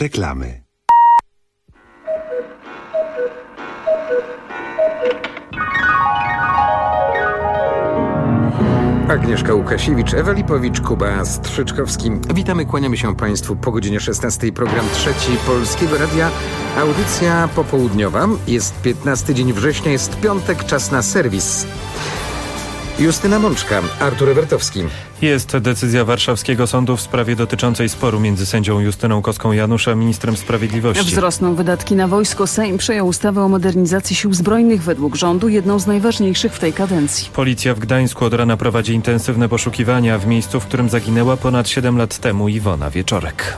Reklamy. Agnieszka Łukasiewicz, Ewa Lipowicz, Kuba Strzyczkowski. Witamy, kłaniamy się Państwu po godzinie 16. Program trzeci Polskiego Radia. Audycja popołudniowa. Jest 15 dzień września, jest piątek, czas na serwis. Justyna Mączka, Artur Ewertowski. Jest decyzja warszawskiego sądu w sprawie dotyczącej sporu między sędzią Justyną Koską-Janusz a ministrem sprawiedliwości. Wzrosną wydatki na wojsko. Sejm przyjął ustawę o modernizacji sił zbrojnych, według rządu jedną z najważniejszych w tej kadencji. Policja w Gdańsku od rana prowadzi intensywne poszukiwania w miejscu, w którym zaginęła ponad 7 lat temu Iwona Wieczorek.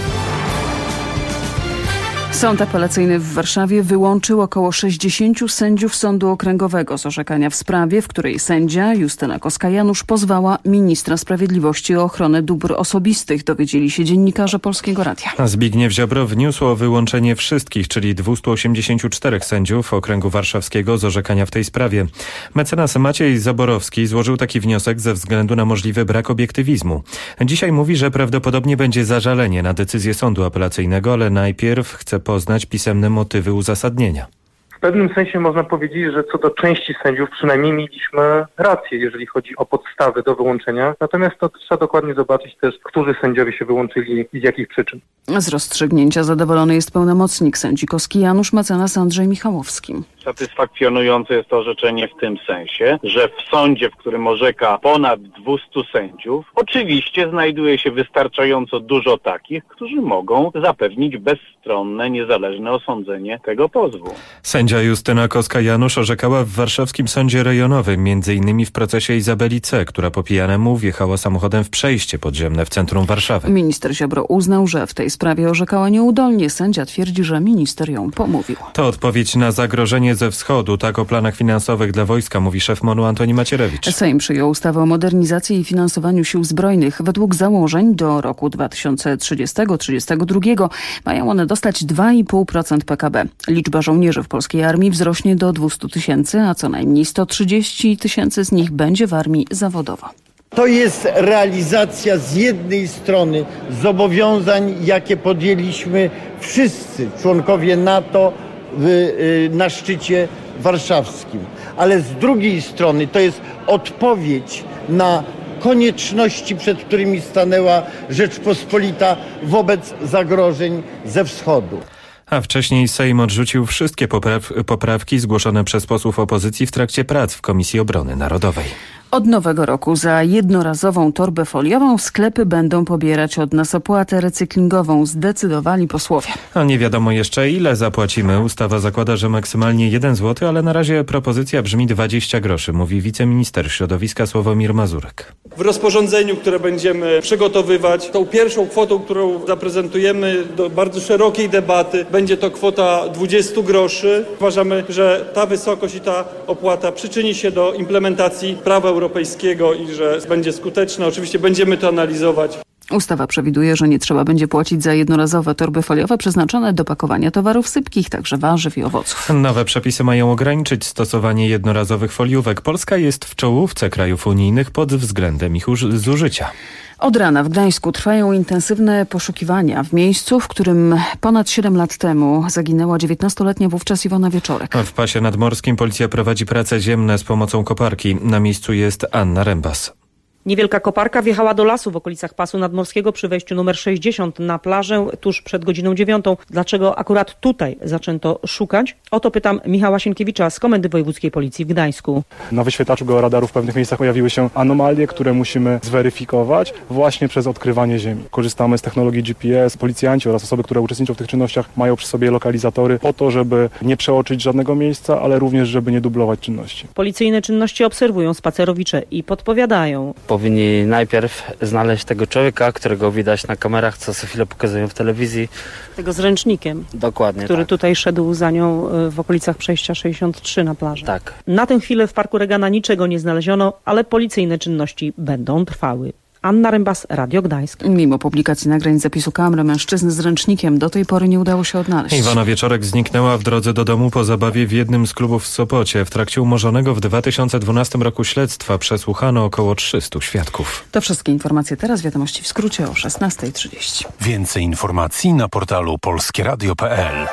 Sąd apelacyjny w Warszawie wyłączył około 60 sędziów Sądu Okręgowego z orzekania w sprawie, w której sędzia Justyna Kostka-Janusz pozwała ministra sprawiedliwości o ochronę dóbr osobistych, dowiedzieli się dziennikarze Polskiego Radia. A Zbigniew Ziobro wniósł o wyłączenie wszystkich, czyli 284 sędziów Okręgu Warszawskiego z orzekania w tej sprawie. Mecenas Maciej Zaborowski złożył taki wniosek ze względu na możliwy brak obiektywizmu. Dzisiaj mówi, że prawdopodobnie będzie zażalenie na decyzję sądu apelacyjnego, ale najpierw chce poznać pisemne motywy uzasadnienia. W pewnym sensie można powiedzieć, że co do części sędziów przynajmniej mieliśmy rację, jeżeli chodzi o podstawy do wyłączenia. Natomiast to trzeba dokładnie zobaczyć też, którzy sędziowie się wyłączyli i z jakich przyczyn. Z rozstrzygnięcia zadowolony jest pełnomocnik sędzi Kosky-Janusz, mecenas Andrzej Michałowski. Satysfakcjonujące jest to orzeczenie w tym sensie, że w sądzie, w którym orzeka ponad 200 sędziów, oczywiście znajduje się wystarczająco dużo takich, którzy mogą zapewnić bezstronne, niezależne osądzenie tego pozwu. Sędzia Justyna Kostka-Janusz orzekała w warszawskim sądzie rejonowym, m.in. w procesie Izabeli C., która po pijanemu wjechała samochodem w przejście podziemne w centrum Warszawy. Minister Ziobro uznał, że w tej sprawie orzekała nieudolnie. Sędzia twierdzi, że minister ją pomówił. To odpowiedź na zagrożenie ze wschodu. Tak o planach finansowych dla wojska mówi szef MON-u Antoni Macierewicz. Sejm przyjął ustawę o modernizacji i finansowaniu sił zbrojnych. Według założeń do roku 2030-32 mają one dostać 2,5% PKB. Liczba żołnierzy w polskiej armii wzrośnie do 200 000, a co najmniej 130 000 z nich będzie w armii zawodowo. To jest realizacja z jednej strony zobowiązań, jakie podjęliśmy wszyscy członkowie NATO na szczycie warszawskim, ale z drugiej strony to jest odpowiedź na konieczności, przed którymi stanęła Rzeczpospolita wobec zagrożeń ze wschodu. A wcześniej Sejm odrzucił wszystkie poprawki zgłoszone przez posłów opozycji w trakcie prac w Komisji Obrony Narodowej. Od nowego roku za jednorazową torbę foliową sklepy będą pobierać od nas opłatę recyklingową, zdecydowali posłowie. A nie wiadomo jeszcze, ile zapłacimy. Ustawa zakłada, że maksymalnie 1 zł, ale na razie propozycja brzmi 20 groszy, mówi wiceminister środowiska Sławomir Mazurek. W rozporządzeniu, które będziemy przygotowywać, tą pierwszą kwotą, którą zaprezentujemy do bardzo szerokiej debaty, będzie to kwota 20 groszy. Uważamy, że ta wysokość i ta opłata przyczyni się do implementacji prawa europejskiego i że będzie skuteczna. Oczywiście będziemy to analizować. Ustawa przewiduje, że nie trzeba będzie płacić za jednorazowe torby foliowe przeznaczone do pakowania towarów sypkich, także warzyw i owoców. Nowe przepisy mają ograniczyć stosowanie jednorazowych foliówek. Polska jest w czołówce krajów unijnych pod względem ich zużycia. Od rana w Gdańsku trwają intensywne poszukiwania w miejscu, w którym ponad 7 lat temu zaginęła 19-letnia wówczas Iwona Wieczorek. W pasie nadmorskim policja prowadzi prace ziemne z pomocą koparki. Na miejscu jest Anna Rembas. Niewielka koparka wjechała do lasu w okolicach pasu nadmorskiego przy wejściu numer 60 na plażę tuż przed godziną 9. Dlaczego akurat tutaj zaczęto szukać? O to pytam Michała Sienkiewicza z Komendy Wojewódzkiej Policji w Gdańsku. Na wyświetlaczu georadaru w pewnych miejscach pojawiły się anomalie, które musimy zweryfikować właśnie przez odkrywanie ziemi. Korzystamy z technologii GPS. Policjanci oraz osoby, które uczestniczą w tych czynnościach, mają przy sobie lokalizatory po to, żeby nie przeoczyć żadnego miejsca, ale również, żeby nie dublować czynności. Policyjne czynności obserwują spacerowicze i podpowiadają. Powinni najpierw znaleźć tego człowieka, którego widać na kamerach, co co chwilę pokazują w telewizji. Tego z ręcznikiem. Dokładnie. Który tak. tutaj szedł za nią w okolicach przejścia 63 na plaży. Tak. Na tę chwilę w parku Regana niczego nie znaleziono, ale policyjne czynności będą trwały. Anna Rembas, Radio Gdańsk. Mimo publikacji nagrań zapisu kamer mężczyzny z ręcznikiem do tej pory nie udało się odnaleźć. Iwona Wieczorek zniknęła w drodze do domu po zabawie w jednym z klubów w Sopocie. W trakcie umorzonego w 2012 roku śledztwa przesłuchano około 300 świadków. To wszystkie informacje teraz, wiadomości w skrócie o 16:30. Więcej informacji na portalu polskieradio.pl.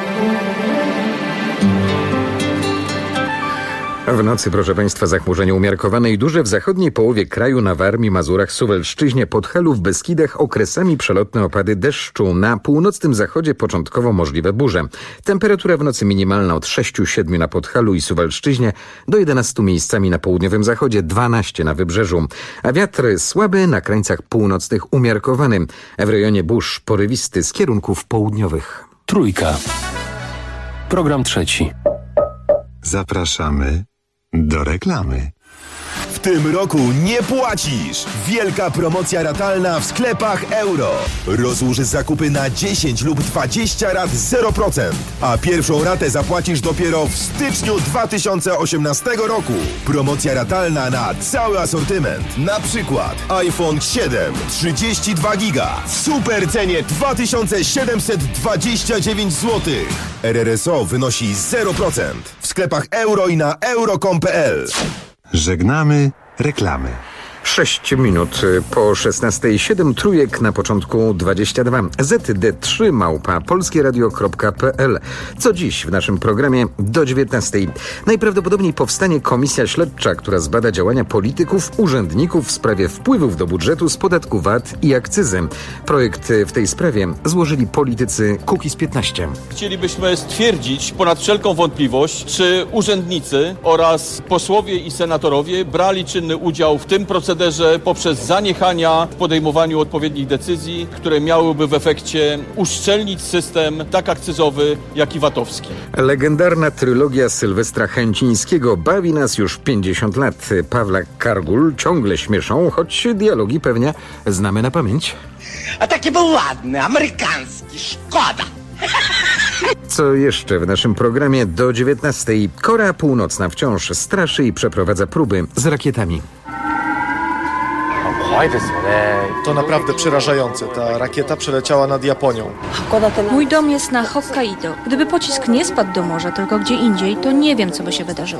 W nocy, proszę Państwa, zachmurzenie umiarkowane i duże w zachodniej połowie kraju, na Warmii, Mazurach, Suwalszczyźnie, Podhalu, w Beskidach okresami przelotne opady deszczu. Na północnym zachodzie początkowo możliwe burze. Temperatura w nocy minimalna od 6-7 na Podhalu i Suwalszczyźnie do 11 miejscami na południowym zachodzie, 12 na wybrzeżu. A wiatr słaby, na krańcach północnych umiarkowany. W rejonie burz porywisty z kierunków południowych. Trójka. Program trzeci. Zapraszamy do reklamy. W tym roku nie płacisz! Wielka promocja ratalna w sklepach Euro. Rozłóż zakupy na 10 lub 20 rat 0%, a pierwszą ratę zapłacisz dopiero w styczniu 2018 roku. Promocja ratalna na cały asortyment. Na przykład iPhone 7 32 giga w super cenie 2729 zł. RRSO wynosi 0% w sklepach Euro i na euro.com.pl. Żegnamy reklamy. 6 minut po 16:07, trójek na początku 22. ZD3@polskieradio.pl. Co dziś w naszym programie do 19:00? Najprawdopodobniej powstanie komisja śledcza, która zbada działania polityków, urzędników w sprawie wpływów do budżetu z podatku VAT i akcyzy. Projekt w tej sprawie złożyli politycy Kukiz 15. Chcielibyśmy stwierdzić ponad wszelką wątpliwość, czy urzędnicy oraz posłowie i senatorowie brali czynny udział w tym procederze poprzez zaniechania w podejmowaniu odpowiednich decyzji, które miałyby w efekcie uszczelnić system tak akcyzowy, jak i VAT-owski. Legendarna trylogia Sylwestra Chęcińskiego bawi nas już 50 lat. Pawlak, Kargul ciągle śmieszą, choć dialogi pewnie znamy na pamięć. A taki był ładny, amerykański, szkoda. Co jeszcze w naszym programie do 19:00? Korea Północna wciąż straszy i przeprowadza próby z rakietami. To naprawdę przerażające. Ta rakieta przeleciała nad Japonią. Mój dom jest na Hokkaido. Gdyby pocisk nie spadł do morza, tylko gdzie indziej, to nie wiem, co by się wydarzyło.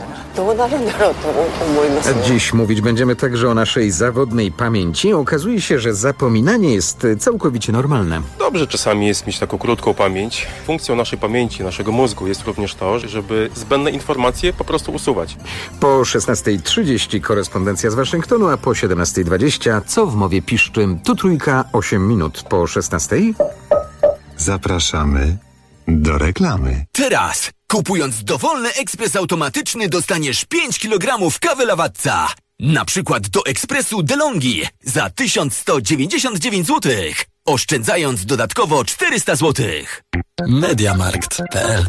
Dziś mówić będziemy także o naszej zawodnej pamięci. Okazuje się, że zapominanie jest całkowicie normalne. Dobrze czasami jest mieć taką krótką pamięć. Funkcją naszej pamięci, naszego mózgu jest również to, żeby zbędne informacje po prostu usuwać. Po 16:30 korespondencja z Waszyngtonu, a po 17:20 co w mowie piszczy. Tu trójka, 8 minut po 16:00. Zapraszamy do reklamy. Teraz, kupując dowolny ekspres automatyczny, dostaniesz 5 kg kawy Lavazza. Na przykład do ekspresu DeLonghi za 1199 zł, oszczędzając dodatkowo 400 zł. Mediamarkt.pl.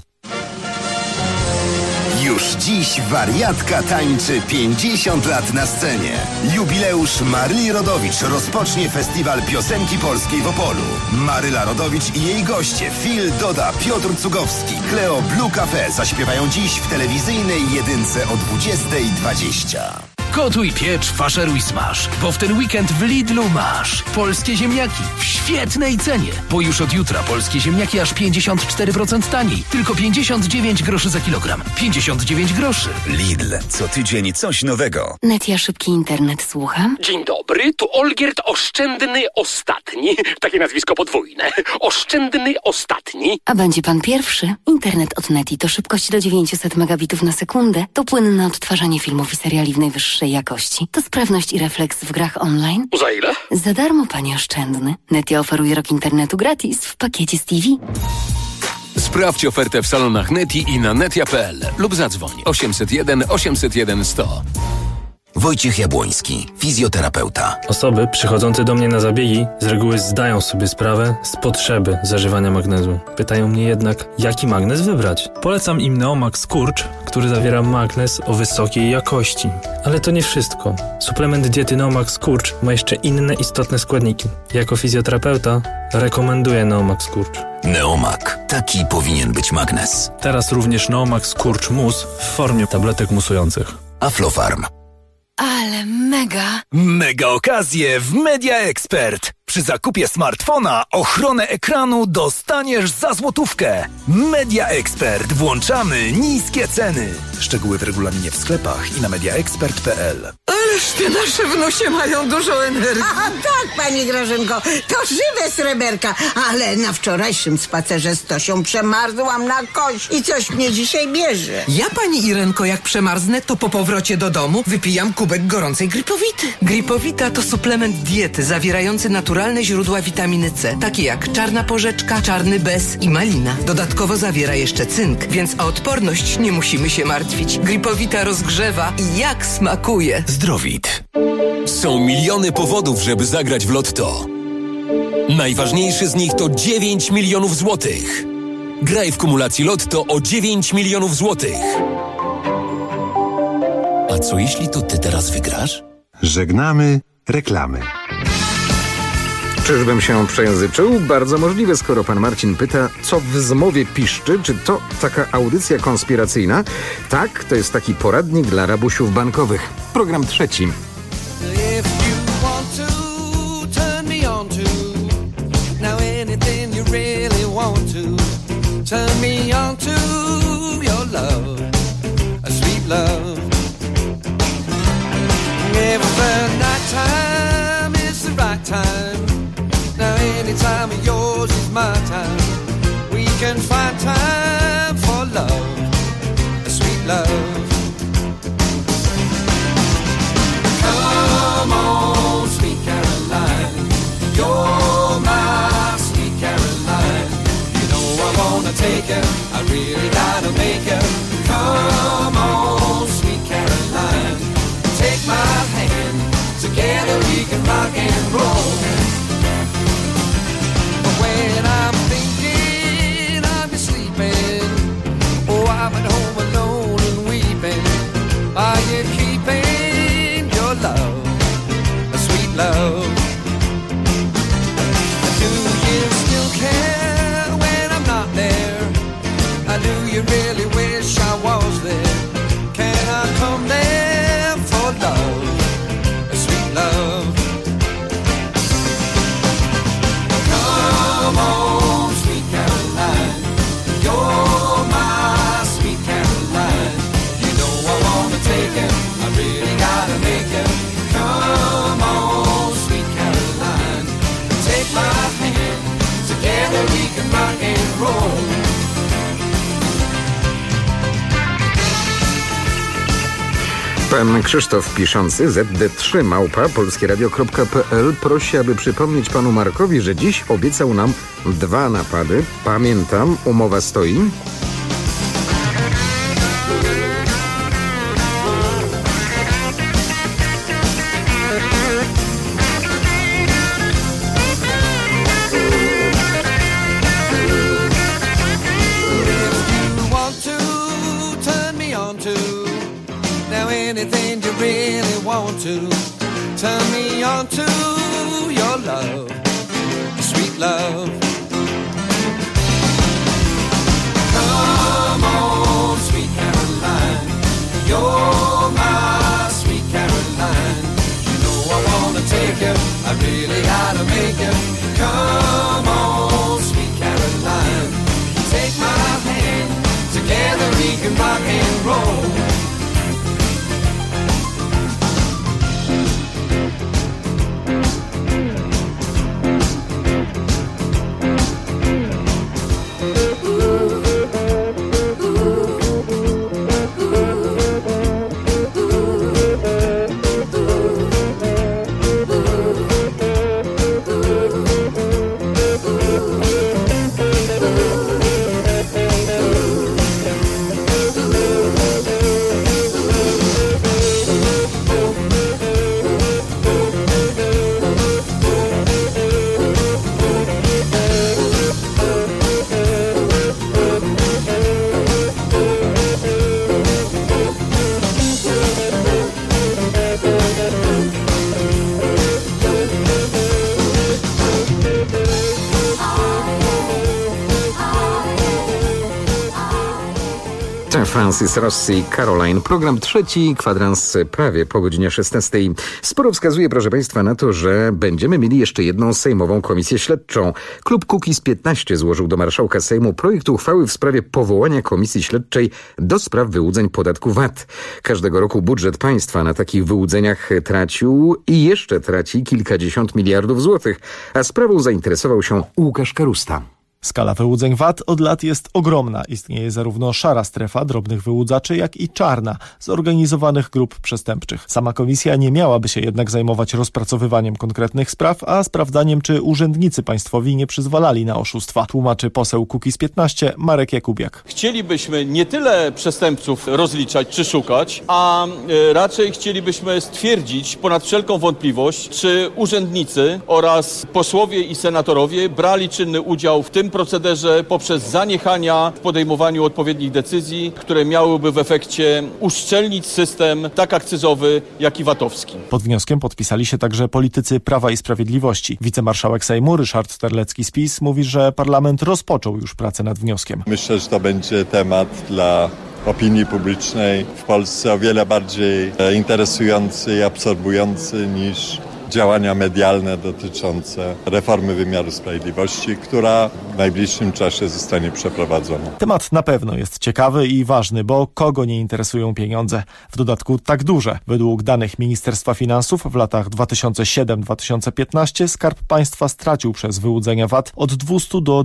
Już dziś wariatka tańczy 50 lat na scenie. Jubileusz Maryli Rodowicz rozpocznie festiwal piosenki polskiej w Opolu. Maryla Rodowicz i jej goście Phil, Doda, Piotr Cugowski, Cleo, Blue Cafe zaśpiewają dziś w telewizyjnej jedynce o 20:20. Gotuj, piecz, faszeruj, smaż, bo w ten weekend w Lidlu masz polskie ziemniaki w świetnej cenie, bo już od jutra polskie ziemniaki aż 54% taniej, tylko 59 groszy za kilogram. 59 groszy. Lidl, co tydzień coś nowego. Netia, szybki internet, słucham. Dzień dobry, tu Olgierd Oszczędny Ostatni. Takie nazwisko podwójne. Oszczędny Ostatni. A będzie pan pierwszy? Internet od Neti to szybkość do 900 megabitów na sekundę, to płynne odtwarzanie filmów i seriali w najwyższej jakości, to sprawność i refleks w grach online. Za ile? Za darmo, panie Oszczędny. Netia oferuje rok internetu gratis w pakiecie z TV. Sprawdź ofertę w salonach Neti i na netia.pl lub zadzwoń 801 801 100. Wojciech Jabłoński, fizjoterapeuta. Osoby przychodzące do mnie na zabiegi z reguły zdają sobie sprawę z potrzeby zażywania magnezu. Pytają mnie jednak, jaki magnez wybrać. Polecam im Neomax Skurcz, który zawiera magnez o wysokiej jakości. Ale to nie wszystko. Suplement diety Neomax Skurcz ma jeszcze inne istotne składniki. Jako fizjoterapeuta rekomenduję Neomax Skurcz. Neomak. Taki powinien być magnez. Teraz również Neomax Skurcz Mus w formie tabletek musujących. Aflofarm. Ale mega! Mega okazje w Media Expert. Przy zakupie smartfona ochronę ekranu dostaniesz za złotówkę. Media Expert. Włączamy niskie ceny. Szczegóły w regulaminie w sklepach i na mediaexpert.pl. Ależ te nasze wnusie mają dużo energii. A tak, pani Grażynko, to żywe sreberka. Ale na wczorajszym spacerze z Tosią przemarzłam na kość i coś mnie dzisiaj bierze. Ja, pani Irenko, jak przemarznę, to po powrocie do domu wypijam kubek gorącej Gripowity. Gripowita to suplement diety zawierający naturalne źródła witaminy C, takie jak czarna porzeczka, czarny bez i malina. Dodatkowo zawiera jeszcze cynk, więc o odporność nie musimy się martwić. Gripowita rozgrzewa i jak smakuje. Zdrowit. Są miliony powodów, żeby zagrać w Lotto. Najważniejszy z nich to 9 milionów złotych. Graj w kumulacji Lotto o 9 milionów złotych. A co jeśli to ty teraz wygrasz? Żegnamy reklamy. Czyżbym się przejęzyczył? Bardzo możliwe, skoro pan Marcin pyta, co w zmowie piszczy, czy to taka audycja konspiracyjna? Tak, to jest taki poradnik dla rabusiów bankowych. Program trzeci. Time of yours is my time. We can find time for love, a sweet love. Come on, sweet Caroline, you're my sweet Caroline. You know I wanna take her, I really gotta make her. Come on, sweet Caroline, take my hand, together we can rock and roll. When I'm thinking of you sleeping, oh, I'm at home alone and weeping. Are you keeping your love, a sweet love? Do you still care when I'm not there? Do you really wish I was there? Can I come there for love, a sweet love? Come on, sweet Caroline, you're my sweet Caroline. You know I wanna take him, I really gotta make him. Come on, sweet Caroline, take my hand, together we can rock and roll. Pan Krzysztof piszący zd3@polskieradio.pl prosi, aby przypomnieć panu Markowi, że dziś obiecał nam 2 napady. Pamiętam, umowa stoi. Anything you really want to turn me on to your love, sweet love. Come on, sweet Caroline, you're my sweet Caroline. You know I wanna take you, I really gotta make you. Come on, sweet Caroline, take my hand, together we can rock and roll. Francis Rossi, Caroline. Program trzeci, kwadrans prawie po godzinie 16. Sporo wskazuje, proszę Państwa, na to, że będziemy mieli jeszcze jedną sejmową komisję śledczą. Klub Kukiz 15 złożył do marszałka Sejmu projekt uchwały w sprawie powołania komisji śledczej do spraw wyłudzeń podatku VAT. Każdego roku budżet państwa na takich wyłudzeniach tracił i jeszcze traci kilkadziesiąt miliardów złotych, a sprawą zainteresował się Łukasz Karusta. Skala wyłudzeń VAT od lat jest ogromna. Istnieje zarówno szara strefa drobnych wyłudzaczy, jak i czarna, zorganizowanych grup przestępczych. Sama komisja nie miałaby się jednak zajmować rozpracowywaniem konkretnych spraw, a sprawdzaniem, czy urzędnicy państwowi nie przyzwalali na oszustwa, tłumaczy poseł Kukiz 15 Marek Jakubiak. Chcielibyśmy nie tyle przestępców rozliczać czy szukać, a raczej chcielibyśmy stwierdzić ponad wszelką wątpliwość, czy urzędnicy oraz posłowie i senatorowie brali czynny udział w tym procederze poprzez zaniechania w podejmowaniu odpowiednich decyzji, które miałyby w efekcie uszczelnić system tak akcyzowy, jak i VAT-owski. Pod wnioskiem podpisali się także politycy Prawa i Sprawiedliwości. Wicemarszałek Sejmu Ryszard Terlecki z PiS mówi, że parlament rozpoczął już pracę nad wnioskiem. Myślę, że to będzie temat dla opinii publicznej w Polsce o wiele bardziej interesujący i absorbujący niż działania medialne dotyczące reformy wymiaru sprawiedliwości, która w najbliższym czasie zostanie przeprowadzona. Temat na pewno jest ciekawy i ważny, bo kogo nie interesują pieniądze? W dodatku tak duże. Według danych Ministerstwa Finansów w latach 2007-2015 Skarb Państwa stracił przez wyłudzenia VAT od 200 do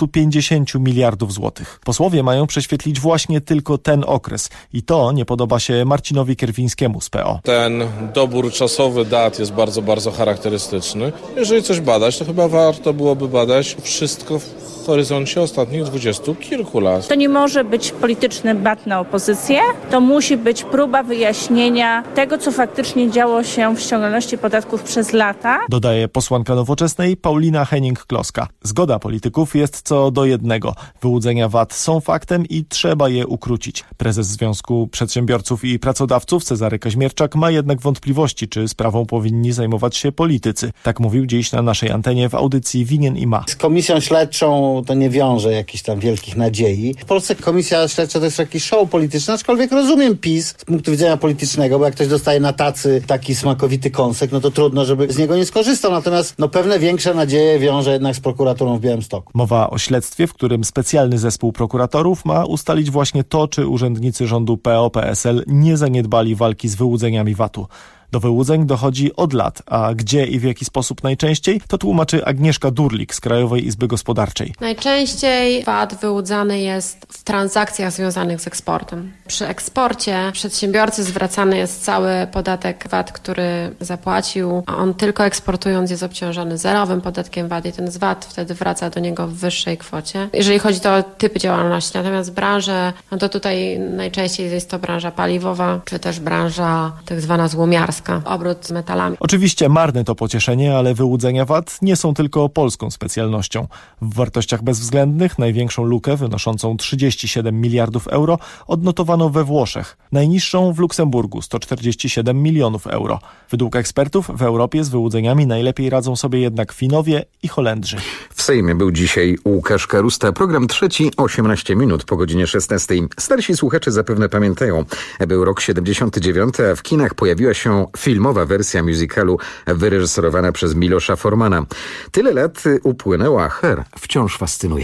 250 miliardów złotych. Posłowie mają prześwietlić właśnie tylko ten okres i to nie podoba się Marcinowi Kierwińskiemu z PO. Ten dobór czasowy dat jest bardzo charakterystyczny. Jeżeli coś badać, to chyba warto byłoby badać wszystko w horyzoncie ostatnich 20 kilku lat. To nie może być polityczny bat na opozycję, to musi być próba wyjaśnienia tego, co faktycznie działo się w ściągalności podatków przez lata. Dodaje posłanka Nowoczesnej Paulina Henning-Kloska. Zgoda polityków jest co do jednego. Wyłudzenia VAT są faktem i trzeba je ukrócić. Prezes Związku Przedsiębiorców i Pracodawców Cezary Kaźmierczak ma jednak wątpliwości, czy sprawą powinni zajmować się politycy. Tak mówił dziś na naszej antenie w audycji Winien i Ma. Z komisją śledczą to nie wiąże jakichś tam wielkich nadziei. W Polsce komisja śledcza to jest jakiś show polityczny, aczkolwiek rozumiem PiS z punktu widzenia politycznego, bo jak ktoś dostaje na tacy taki smakowity kąsek, no to trudno, żeby z niego nie skorzystał. Natomiast pewne większe nadzieje wiąże jednak z prokuraturą w Białymstoku. Mowa o śledztwie, w którym specjalny zespół prokuratorów ma ustalić właśnie to, czy urzędnicy rządu PO-PSL nie zaniedbali walki z wyłudzeniami VAT-u. Do wyłudzeń dochodzi od lat, a gdzie i w jaki sposób najczęściej, to tłumaczy Agnieszka Durlik z Krajowej Izby Gospodarczej. Najczęściej VAT wyłudzany jest w transakcjach związanych z eksportem. Przy eksporcie przedsiębiorcy zwracany jest cały podatek VAT, który zapłacił, a on tylko eksportując jest obciążony zerowym podatkiem VAT i ten VAT wtedy wraca do niego w wyższej kwocie. Jeżeli chodzi o typy działalności, natomiast branże, no to tutaj najczęściej jest to branża paliwowa, czy też branża tak zwana złomiarska. Obrót z metalami. Oczywiście marne to pocieszenie, ale wyłudzenia VAT nie są tylko polską specjalnością. W wartościach bezwzględnych największą lukę wynoszącą 37 miliardów euro odnotowano we Włoszech. Najniższą w Luksemburgu 147 milionów euro. Według ekspertów w Europie z wyłudzeniami najlepiej radzą sobie jednak Finowie i Holendrzy. W Sejmie był dzisiaj Łukasz Karusta. Program trzeci, 18 minut po godzinie 16. Starsi słuchacze zapewne pamiętają. Był rok 79, a w kinach pojawiła się filmowa wersja musicalu wyreżyserowana przez Milosza Formana. Tyle lat upłynęło, a Her wciąż fascynuje.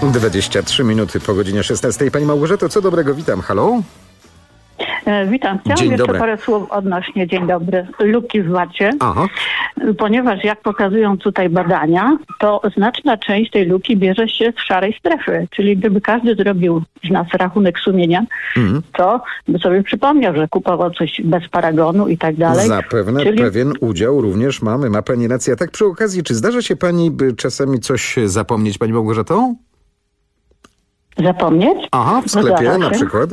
23 minuty po godzinie 16. Pani Małgorzato, co dobrego, witam. Halo? Witam. Chciałam jeszcze parę słów odnośnie, dzień dobry, luki w VAT-ie. Aha. Ponieważ jak pokazują tutaj badania, to znaczna część tej luki bierze się z szarej strefy. Czyli gdyby każdy zrobił z nas rachunek sumienia, to by sobie przypomniał, że kupował coś bez paragonu i tak dalej. Zapewne pewien udział również mamy. Ma pani rację. A tak przy okazji, czy zdarza się pani, by czasami coś zapomnieć, pani Małgorzato? Zapomnieć? Aha, w sklepie na przykład.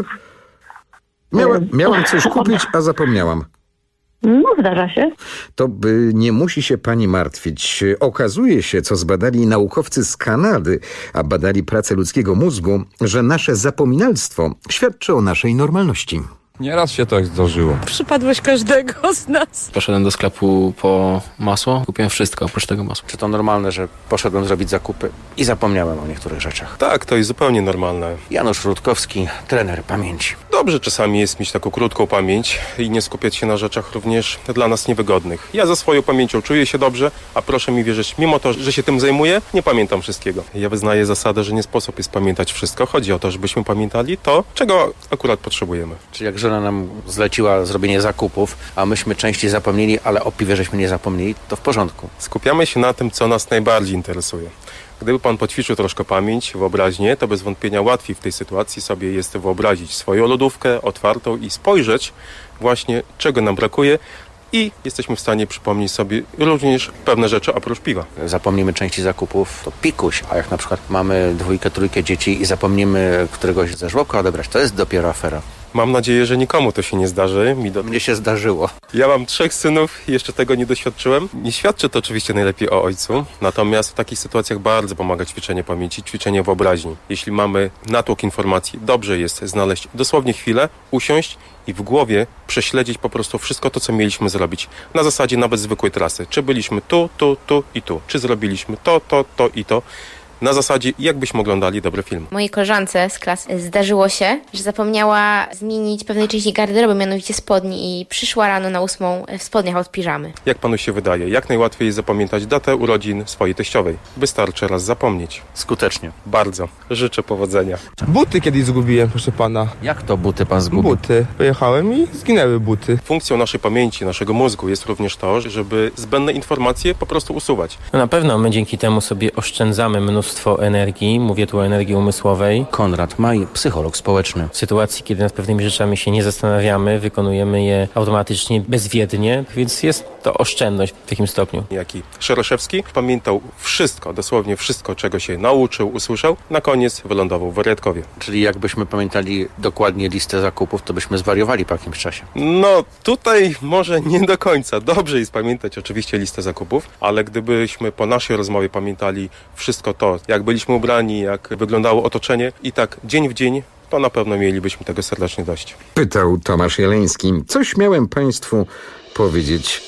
Miałam coś kupić, a zapomniałam. No, zdarza się. To nie musi się pani martwić. Okazuje się, co zbadali naukowcy z Kanady, a badali pracę ludzkiego mózgu, że nasze zapominalstwo świadczy o naszej normalności. Nieraz się tak zdarzyło. Przypadłość każdego z nas. Poszedłem do sklepu po masło, kupiłem wszystko oprócz tego masła. Czy to normalne, że poszedłem zrobić zakupy i zapomniałem o niektórych rzeczach? Tak, to jest zupełnie normalne. Janusz Rutkowski, trener pamięci. Dobrze czasami jest mieć taką krótką pamięć i nie skupiać się na rzeczach również dla nas niewygodnych. Ja za swoją pamięcią czuję się dobrze, a proszę mi wierzyć, mimo to, że się tym zajmuję, nie pamiętam wszystkiego. Ja wyznaję zasadę, że nie sposób jest pamiętać wszystko. Chodzi o to, żebyśmy pamiętali to, czego akurat potrzebujemy. Czyli jak żona nam zleciła zrobienie zakupów, a myśmy częściej zapomnieli, ale o piwie żeśmy nie zapomnieli, to w porządku. Skupiamy się na tym, co nas najbardziej interesuje. Gdyby pan poćwiczył troszkę pamięć, wyobraźnię, to bez wątpienia łatwiej w tej sytuacji sobie jest wyobrazić swoją lodówkę otwartą i spojrzeć właśnie, czego nam brakuje, i jesteśmy w stanie przypomnieć sobie również pewne rzeczy oprócz piwa. Zapomnimy części zakupów, to pikuś, a jak na przykład mamy 2, 3 dzieci i zapomnimy któregoś ze żłobka odebrać, to jest dopiero afera. Mam nadzieję, że nikomu to się nie zdarzy. Mnie się zdarzyło. Ja mam 3 synów i jeszcze tego nie doświadczyłem. Nie świadczy to oczywiście najlepiej o ojcu, natomiast w takich sytuacjach bardzo pomaga ćwiczenie pamięci, ćwiczenie wyobraźni. Jeśli mamy natłok informacji, dobrze jest znaleźć dosłownie chwilę, usiąść i w głowie prześledzić po prostu wszystko to, co mieliśmy zrobić. Na zasadzie nawet zwykłej trasy. Czy byliśmy tu i tu. Czy zrobiliśmy to i to. Na zasadzie, jakbyśmy oglądali dobry film. Mojej koleżance z klasy zdarzyło się, że zapomniała zmienić pewnej części garderoby, mianowicie spodni, i przyszła rano na 8 w spodniach od piżamy. Jak panu się wydaje, jak najłatwiej jest zapamiętać datę urodzin swojej teściowej? Wystarczy raz zapomnieć. Skutecznie. Bardzo. Życzę powodzenia. Buty kiedyś zgubiłem, proszę pana. Jak to buty pan zgubił? Buty. Pojechałem i zginęły buty. Funkcją naszej pamięci, naszego mózgu jest również to, żeby zbędne informacje po prostu usuwać. No na pewno my dzięki temu sobie oszczędzamy mnóstwo energii, mówię tu o energii umysłowej. Konrad Maj, psycholog społeczny. W sytuacji, kiedy nad pewnymi rzeczami się nie zastanawiamy, wykonujemy je automatycznie, bezwiednie, więc jest to oszczędność w takim stopniu. Jaki Szereszewski pamiętał wszystko, dosłownie wszystko, czego się nauczył, usłyszał, na koniec wylądował w wariatkowie. Czyli jakbyśmy pamiętali dokładnie listę zakupów, to byśmy zwariowali po jakimś czasie. No, tutaj może nie do końca. Dobrze jest pamiętać oczywiście listę zakupów, ale gdybyśmy po naszej rozmowie pamiętali wszystko to, jak byliśmy ubrani, jak wyglądało otoczenie i tak dzień w dzień, to na pewno mielibyśmy tego serdecznie dość. Pytał Tomasz Jeleński. Coś miałem państwu powiedzieć.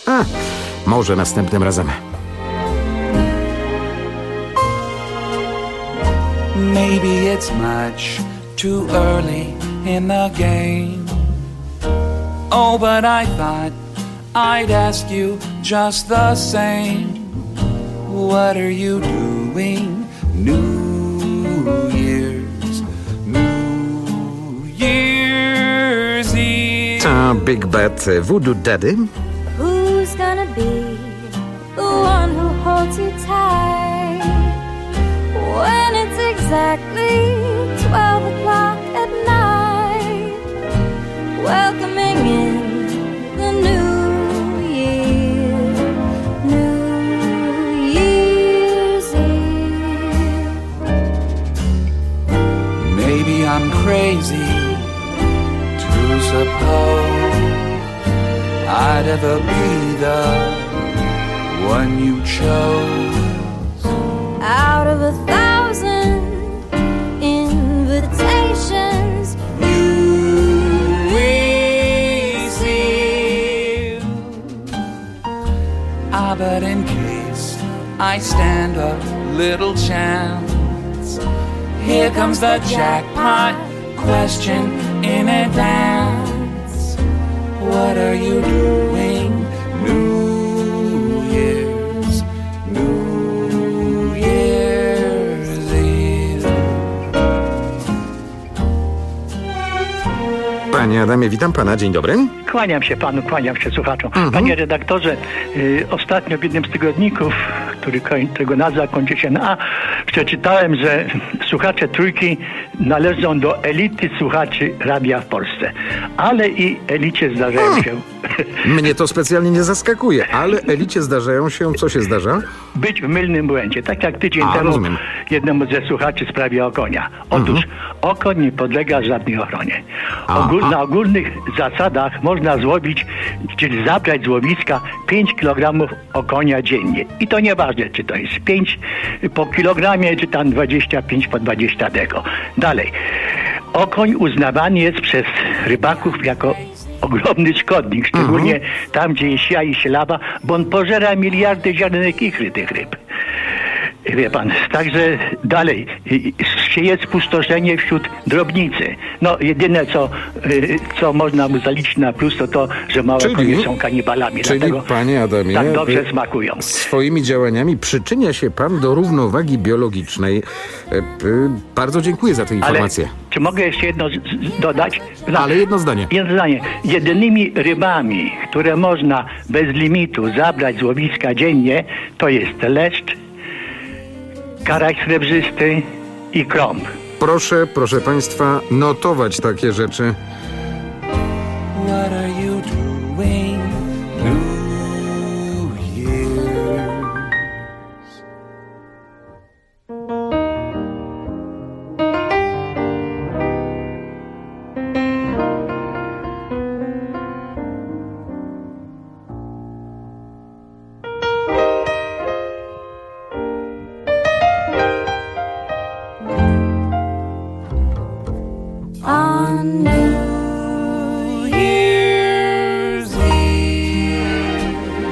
Może następnym razem. Maybe it's much too early in the game. Oh, but I thought I'd ask you just the same. What are you doing? New Year's Eve. Big Bad Voodoo Daddy. Who's gonna be the one who holds you tight when it's exactly 12 o'clock at night, welcoming in the new year, New Year's Eve. Maybe I'm crazy to suppose I'd ever be the one you chose. Out of 1,000 invitations, you receive. But in case I stand a little chance, here comes the jackpot question in advance. What are you doing? New Year's Eve. Panie Adamie, witam pana, dzień dobry. Kłaniam się panu, kłaniam się słuchaczom. Panie redaktorze, ostatnio w jednym z tygodników, którego nazwa kończy się na A, przeczytałem, że słuchacze Trójki należą do elity słuchaczy radia w Polsce. Ale i elicie zdarzają się... Mnie to specjalnie nie zaskakuje, ale elicie zdarzają się, co się zdarza? Być w mylnym błędzie. Tak jak tydzień temu jednemu ze słuchaczy w sprawie Okonia. Otóż Okoń nie podlega żadnej ochronie. Na ogólnych zasadach można złowić, czyli zabrać z łowiska 5 kg okonia dziennie. I to nieważne, czy to jest 5 po kilogramie, czy tam 25 po 20 deko. Dalej. Okoń uznawany jest przez rybaków jako ogromny szkodnik, szczególnie tam, gdzie jest ja i sielawa, bo on pożera miliardy ziarnek ikry tych ryb. Wie pan, także dalej sieje spustoszenie wśród drobnicy. No jedyne co można mu zaliczyć na plus to, że małe konie są kanibalami. Czyli dlatego panie Adamie, tak dobrze smakują. Swoimi działaniami przyczynia się pan do równowagi biologicznej. Bardzo dziękuję za tę informację. Ale czy mogę jeszcze jedno dodać? Ale jedno zdanie. Jedno zdanie. Jedynymi rybami, które można bez limitu zabrać z łowiska dziennie, to jest leszcz, karaś srebrzysty i krąb. Proszę państwa, notować takie rzeczy. What are you doing, New Year's? On New Year's Eve,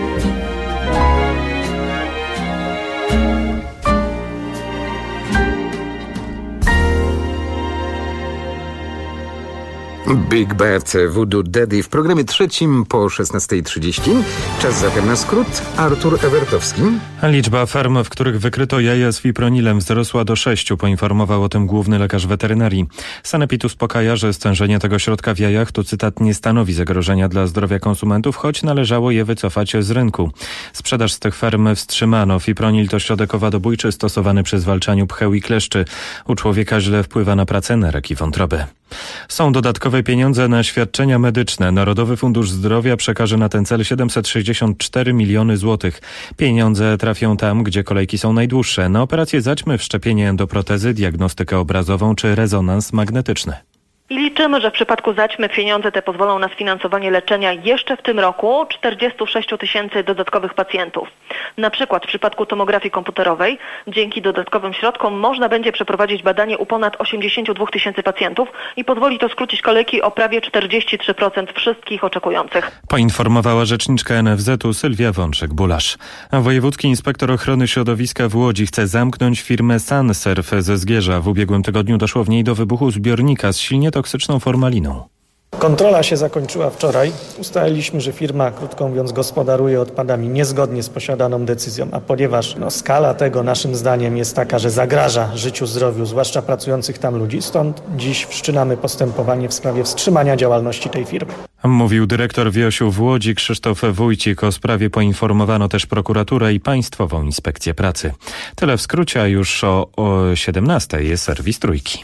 Big Bad Voodoo Daddy w programie trzecim po 16:30. Czas zatem na skrót. Artur Ewertowski. Liczba ferm, w których wykryto jaja z fipronilem, wzrosła do 6, poinformował o tym główny lekarz weterynarii. Sanepid uspokaja, że stężenie tego środka w jajach, to cytat, nie stanowi zagrożenia dla zdrowia konsumentów, choć należało je wycofać z rynku. Sprzedaż z tych ferm wstrzymano. Fipronil to środek owadobójczy stosowany przy zwalczaniu pcheł i kleszczy. U człowieka źle wpływa na pracę nerek i wątroby. Są dodatkowe pieniądze na świadczenia medyczne. Narodowy Fundusz Zdrowia przekaże na ten cel 764 miliony złotych. Pieniądze trafią tam, gdzie kolejki są najdłuższe. Na operację zaćmy, wszczepienie endoprotezy, diagnostykę obrazową czy rezonans magnetyczny. I liczymy, że w przypadku zaćmy pieniądze te pozwolą na sfinansowanie leczenia jeszcze w tym roku 46 000 dodatkowych pacjentów. Na przykład w przypadku tomografii komputerowej dzięki dodatkowym środkom można będzie przeprowadzić badanie u ponad 82 000 pacjentów i pozwoli to skrócić kolejki o prawie 43% wszystkich oczekujących. Poinformowała rzeczniczka NFZ-u Sylwia Wączek-Bulasz. A wojewódzki inspektor ochrony środowiska w Łodzi chce zamknąć firmę Sunsurf ze Zgierza. W ubiegłym tygodniu doszło w niej do wybuchu zbiornika z silnie toksyczną formaliną. Kontrola się zakończyła wczoraj. Ustaliliśmy, że firma, krótko mówiąc, gospodaruje odpadami niezgodnie z posiadaną decyzją, a ponieważ skala tego naszym zdaniem jest taka, że zagraża życiu, zdrowiu, zwłaszcza pracujących tam ludzi, stąd dziś wszczynamy postępowanie w sprawie wstrzymania działalności tej firmy. Mówił dyrektor WIOŚ-u w Łodzi Krzysztof Wójcik. O sprawie poinformowano też prokuraturę i Państwową Inspekcję Pracy. Tyle w skrócie, a już o 17:00 jest serwis Trójki.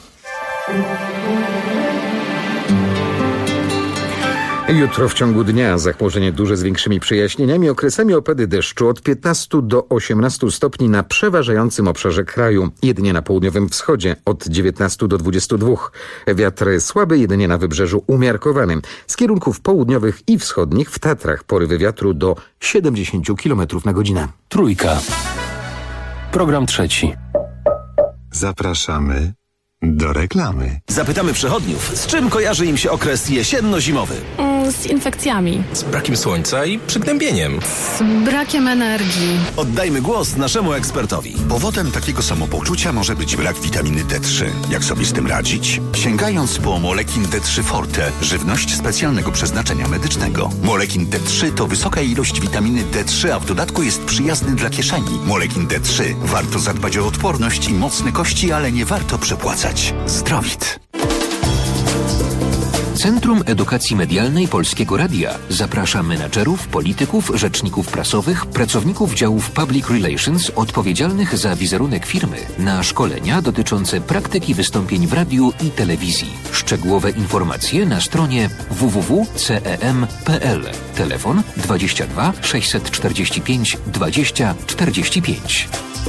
Jutro w ciągu dnia zachmurzenie duże z większymi przejaśnieniami, okresami opady deszczu od 15 do 18 stopni na przeważającym obszarze kraju. Jedynie na południowym wschodzie od 19 do 22. Wiatr słaby, jedynie na wybrzeżu umiarkowanym. Z kierunków południowych i wschodnich w Tatrach porywy wiatru do 70 km na godzinę. Trójka. Program trzeci. Zapraszamy do reklamy. Zapytamy przechodniów, z czym kojarzy im się okres jesienno-zimowy. Z infekcjami. Z brakiem słońca i przygnębieniem. Z brakiem energii. Oddajmy głos naszemu ekspertowi. Powodem takiego samopoczucia może być brak witaminy D3. Jak sobie z tym radzić? Sięgając po Molekin D3 Forte, żywność specjalnego przeznaczenia medycznego. Molekin D3 to wysoka ilość witaminy D3, a w dodatku jest przyjazny dla kieszeni. Molekin D3. Warto zadbać o odporność i mocne kości, ale nie warto przepłacać. Zdrowit. Centrum Edukacji Medialnej Polskiego Radia zaprasza menadżerów, polityków, rzeczników prasowych, pracowników działów Public Relations odpowiedzialnych za wizerunek firmy na szkolenia dotyczące praktyki wystąpień w radiu i telewizji. Szczegółowe informacje na stronie www.cem.pl. Telefon 22 645 20 45.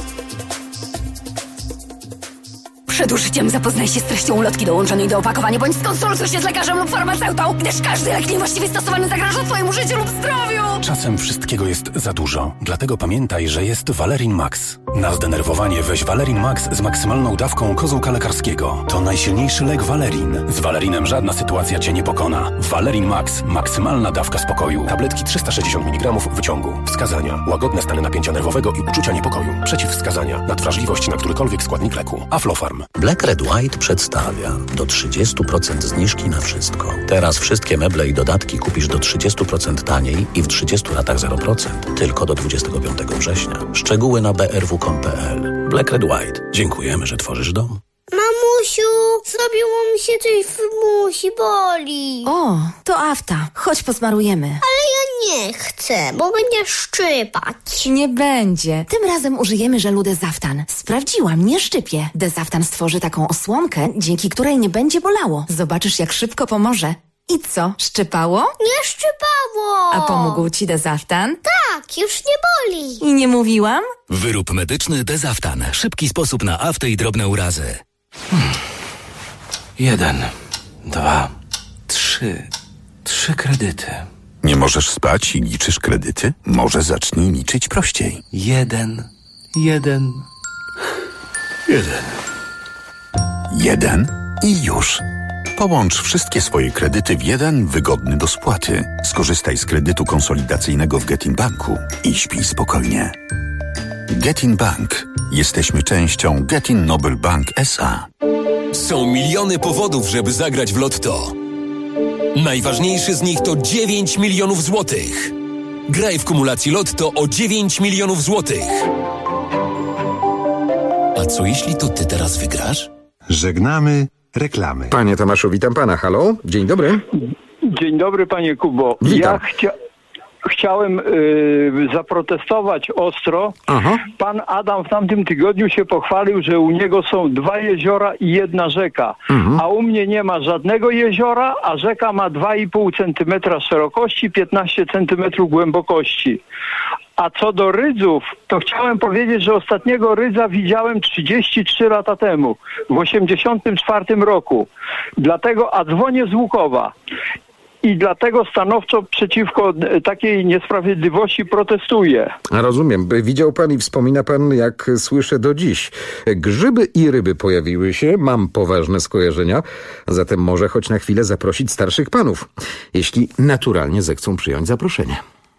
Przed użyciem zapoznaj się z treścią ulotki dołączonej do opakowania, bądź skonsultuj się z lekarzem lub farmaceutą, gdyż każdy lek niewłaściwie stosowany zagraża twojemu życiu lub zdrowiu. Czasem wszystkiego jest za dużo, dlatego pamiętaj, że jest Valerin Max. Na zdenerwowanie weź Valerin Max z maksymalną dawką kozłka lekarskiego. To najsilniejszy lek Valerin. Z Valerinem żadna sytuacja cię nie pokona. Valerin Max. Maksymalna dawka spokoju. Tabletki 360 mg wyciągu. Wskazania. Łagodne stany napięcia nerwowego i uczucia niepokoju. Przeciwwskazania. Nadwrażliwość na którykolwiek składnik leku. Aflofarm. Black Red White przedstawia do 30% zniżki na wszystko. Teraz wszystkie meble i dodatki kupisz do 30% taniej i w 30 latach 0%. Tylko do 25 września. Szczegóły na brw.com.pl. Black Red White. Dziękujemy, że tworzysz dom. Mamusiu, zrobiło mi się coś w musi, boli. O, to afta. Chodź posmarujemy. Ale ja nie chcę, bo będzie szczypać. Nie będzie. Tym razem użyjemy żelu Dezaftan. Sprawdziłam, nie szczypie. Dezaftan stworzy taką osłonkę, dzięki której nie będzie bolało. Zobaczysz, jak szybko pomoże. I co, szczypało? Nie szczypało. A pomógł ci Dezaftan? Tak, już nie boli. I nie mówiłam? Wyrób medyczny Dezaftan. Szybki sposób na aftę i drobne urazy. 1, 2, 3. 3 kredyty. Nie możesz spać i liczysz kredyty? Może zacznij liczyć prościej. 1. 1 i już. Połącz wszystkie swoje kredyty w jeden wygodny do spłaty. Skorzystaj z kredytu konsolidacyjnego w Getin Banku i śpij spokojnie. Getin Bank. Jesteśmy częścią Getin Noble Bank S.A. Są miliony powodów, żeby zagrać w Lotto. Najważniejszy z nich to 9 milionów złotych. Graj w kumulacji Lotto o 9 milionów złotych. A co jeśli to ty teraz wygrasz? Żegnamy reklamy. Panie Tomaszu, witam pana. Halo? Dzień dobry. Dzień dobry, panie Kubo. Witam. Ja chciałem zaprotestować ostro. Aha. Pan Adam w tamtym tygodniu się pochwalił, że u niego są 2 jeziora i 1 rzeka. A u mnie nie ma żadnego jeziora, a rzeka ma 2,5 cm szerokości, 15 cm głębokości. A co do rydzów, to chciałem powiedzieć, że ostatniego rydza widziałem 33 lata temu, w 1984 roku. Dlatego, a dzwonię z Łukowa. I dlatego stanowczo przeciwko takiej niesprawiedliwości protestuję. Rozumiem. Widział pan i wspomina pan, jak słyszę do dziś. Grzyby i ryby pojawiły się, mam poważne skojarzenia, zatem może choć na chwilę zaprosić starszych panów, jeśli naturalnie zechcą przyjąć zaproszenie.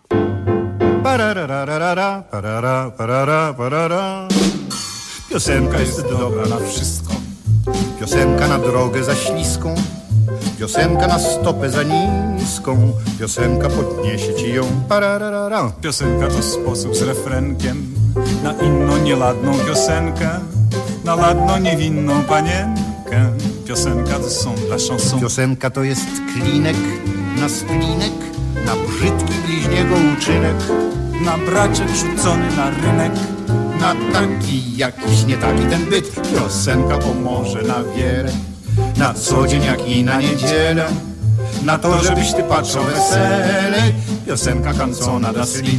Piosenka jest dobra na wszystko. Piosenka na drogę za śliską. Piosenka na stopę za niską. Piosenka podniesie ci ją. Pararara. Piosenka to sposób z refrenkiem na inną nieladną piosenkę, na ladną niewinną panienkę. Piosenka to są dla chanson. Piosenka to jest klinek na splinek, na brzydki bliźniego uczynek, na braczek rzucony na rynek, na taki jakiś nie taki ten byt. Piosenka pomoże na wiele, na co dzień jak i na niedzielę, na to żebyś ty patrzał weselej. Piosenka kancona das Lied.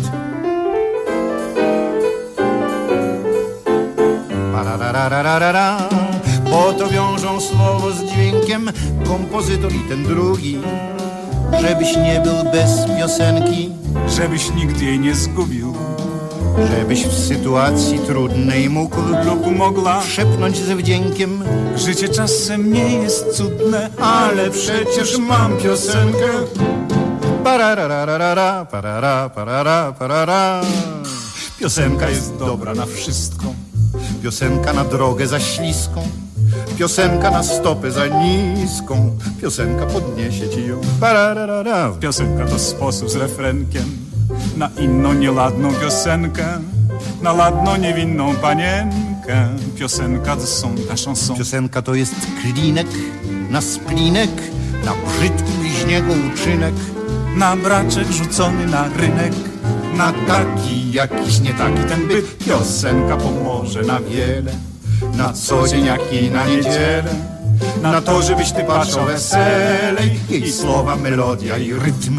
Pararararara. Bo to wiążą słowo z dźwiękiem kompozytor i ten drugi. Żebyś nie był bez piosenki, żebyś nigdy jej nie zgubił, żebyś w sytuacji trudnej mógł lub mogła szepnąć ze wdziękiem. Życie czasem nie jest cudne, ale przecież mam piosenkę. Pararararara, parara, parara, parara. Piosenka jest dobra na wszystko. Piosenka na drogę za śliską. Piosenka na stopę za niską. Piosenka podniesie ci ją. Pararara. Piosenka to sposób z refrenkiem na inną nieladną piosenkę, na ladną niewinną panienkę. Piosenka to są ta chanson. Piosenka to jest klinek na splinek, na brzydki bliźniego uczynek, na braczek rzucony na rynek, na taki jakiś nie taki ten byt. Piosenka pomoże na wiele, na co dzień jak i na niedzielę, na to, żebyś ty patrzył weselej. Jej słowa, melodia i rytm.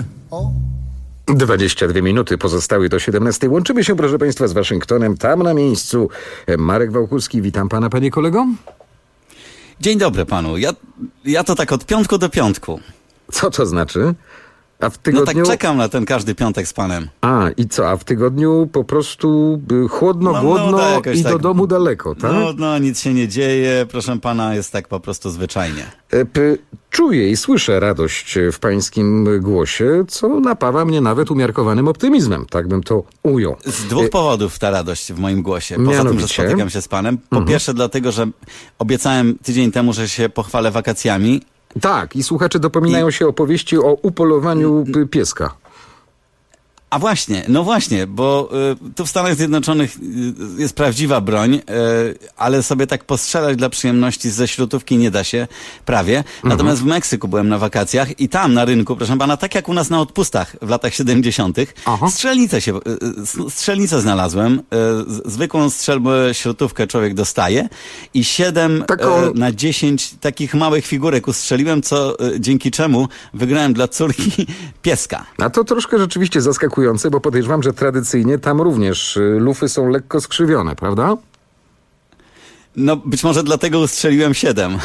22 minuty pozostały do 17. Łączymy się, proszę państwa, z Waszyngtonem. Tam na miejscu Marek Wałkuski. Witam pana, panie kolego. Dzień dobry panu. Ja to tak od piątku do piątku. Co to znaczy? A w tygodniu... No tak czekam na ten każdy piątek z panem. A, i co? A w tygodniu po prostu chłodno, głodno i tak do domu daleko, tak? No, nic się nie dzieje. Proszę pana, jest tak po prostu zwyczajnie. Czuję i słyszę radość w pańskim głosie, co napawa mnie nawet umiarkowanym optymizmem. Tak bym to ujął. Z dwóch powodów ta radość w moim głosie. Poza tym, że spotykam się z panem. Po pierwsze dlatego, że obiecałem tydzień temu, że się pochwalę wakacjami. Tak, i słuchacze dopominają się opowieści o upolowaniu pieska. A właśnie, no właśnie, bo tu w Stanach Zjednoczonych jest prawdziwa broń, ale sobie tak postrzelać dla przyjemności ze śrutówki nie da się prawie. Natomiast w Meksyku byłem na wakacjach i tam na rynku, proszę pana, tak jak u nas na odpustach w latach 70. Strzelnicę znalazłem. Zwykłą strzelbę śrutówkę człowiek dostaje i 7 na 10 takich małych figurek ustrzeliłem, dzięki czemu wygrałem dla córki pieska. A to troszkę rzeczywiście zaskakujące, bo podejrzewam, że tradycyjnie tam również lufy są lekko skrzywione, prawda? No, być może dlatego ustrzeliłem 7.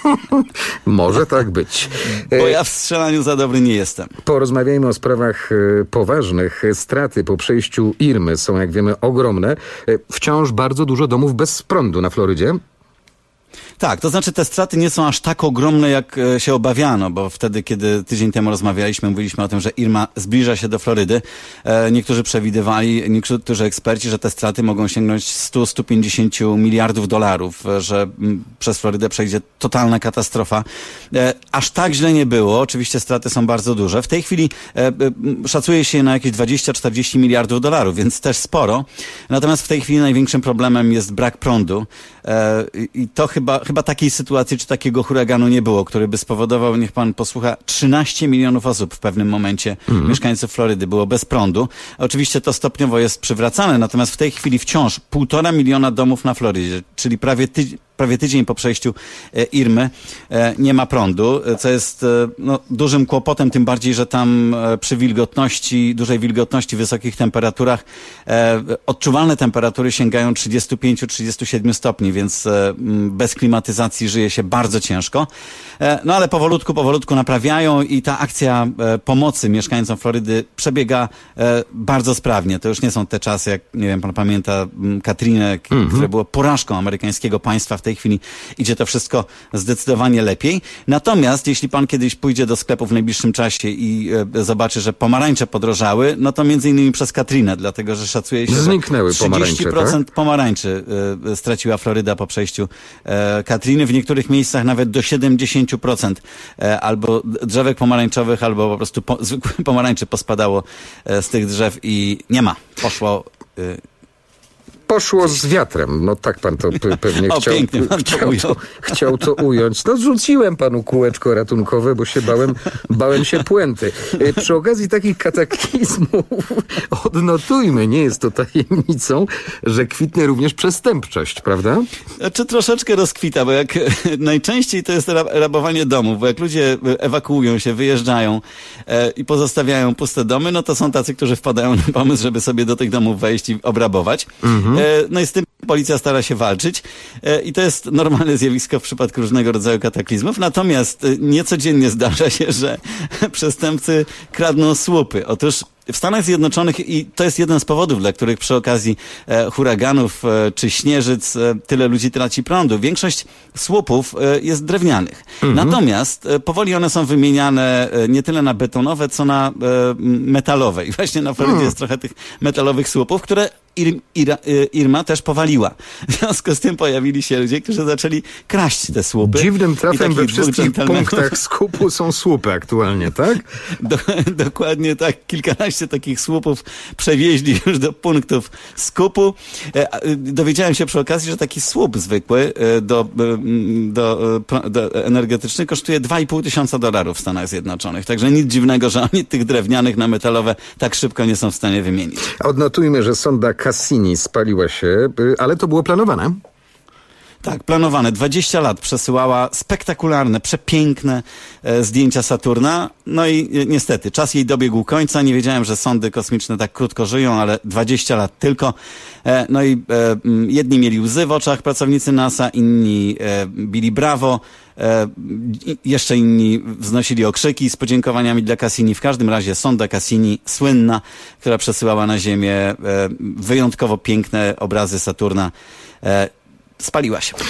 Może tak być. Bo ja w strzelaniu za dobry nie jestem. Porozmawiajmy o sprawach poważnych. Straty po przejściu Irmy są, jak wiemy, ogromne. Wciąż bardzo dużo domów bez prądu na Florydzie. Tak, to znaczy te straty nie są aż tak ogromne, jak się obawiano, bo wtedy, kiedy tydzień temu rozmawialiśmy, mówiliśmy o tym, że Irma zbliża się do Florydy. Niektórzy przewidywali, niektórzy eksperci, że te straty mogą sięgnąć 100-150 miliardów dolarów, że przez Florydę przejdzie totalna katastrofa. Aż tak źle nie było. Oczywiście straty są bardzo duże. W tej chwili szacuje się je na jakieś 20-40 miliardów dolarów, więc też sporo. Natomiast w tej chwili największym problemem jest brak prądu. I to chyba takiej sytuacji czy takiego huraganu nie było, który by spowodował, niech pan posłucha, 13 milionów osób w pewnym momencie, mieszkańców Florydy, było bez prądu. Oczywiście to stopniowo jest przywracane, natomiast w tej chwili wciąż 1,5 miliona domów na Florydzie, czyli prawie tydzień po przejściu Irmy nie ma prądu, co jest dużym kłopotem, tym bardziej, że tam przy dużej wilgotności, wysokich temperaturach odczuwalne temperatury sięgają 35-37 stopni, więc bez klimatyzacji żyje się bardzo ciężko. No ale powolutku naprawiają i ta akcja pomocy mieszkańcom Florydy przebiega bardzo sprawnie. To już nie są te czasy, jak nie wiem, pan pamięta Katrinę, które było porażką amerykańskiego państwa. W tej chwili idzie to wszystko zdecydowanie lepiej. Natomiast jeśli pan kiedyś pójdzie do sklepu w najbliższym czasie i zobaczy, że pomarańcze podrożały, no to między innymi przez Katrinę, dlatego że szacuje się, zniknęły że 30% pomarańczy straciła Floryda po przejściu Katriny. W niektórych miejscach nawet do 70% albo drzewek pomarańczowych, albo po prostu zwykłe pomarańcze pospadało z tych drzew i nie ma. Poszło z wiatrem. No tak pan to pewnie chciał to ująć. No rzuciłem panu kółeczko ratunkowe, bo się bałem się puenty. Przy okazji takich kataklizmów odnotujmy, nie jest to tajemnicą, że kwitnie również przestępczość, prawda? Czy troszeczkę rozkwita, bo jak najczęściej to jest rabowanie domów, bo jak ludzie ewakuują się, wyjeżdżają i pozostawiają puste domy, no to są tacy, którzy wpadają na pomysł, żeby sobie do tych domów wejść i obrabować. No i z tym policja stara się walczyć i to jest normalne zjawisko w przypadku różnego rodzaju kataklizmów. Natomiast niecodziennie zdarza się, że przestępcy kradną słupy. Otóż w Stanach Zjednoczonych, i to jest jeden z powodów, dla których przy okazji huraganów czy śnieżyc tyle ludzi traci prądu. Większość słupów jest drewnianych. Natomiast powoli one są wymieniane nie tyle na betonowe, co na metalowe. I właśnie na Florydzie jest trochę tych metalowych słupów, które Irma też powaliła. W związku z tym pojawili się ludzie, którzy zaczęli kraść te słupy. Dziwnym trafem we wszystkich punktach skupu są słupy aktualnie, tak? Dokładnie tak. Kilkanaście takich słupów przewieźli już do punktów skupu. Dowiedziałem się przy okazji, że taki słup zwykły energetyczny kosztuje $2,500 w Stanach Zjednoczonych. Także nic dziwnego, że oni tych drewnianych na metalowe tak szybko nie są w stanie wymienić. Odnotujmy, że sonda Cassini spaliła się, ale to było planowane. Tak, planowane. 20 lat przesyłała spektakularne, przepiękne zdjęcia Saturna. No i niestety, czas jej dobiegł końca. Nie wiedziałem, że sondy kosmiczne tak krótko żyją, ale 20 lat tylko. No i jedni mieli łzy w oczach, pracownicy NASA, inni bili brawo. Jeszcze inni wznosili okrzyki z podziękowaniami dla Cassini. W każdym razie sonda Cassini, słynna, która przesyłała na Ziemię wyjątkowo piękne obrazy Saturna, spaliła się.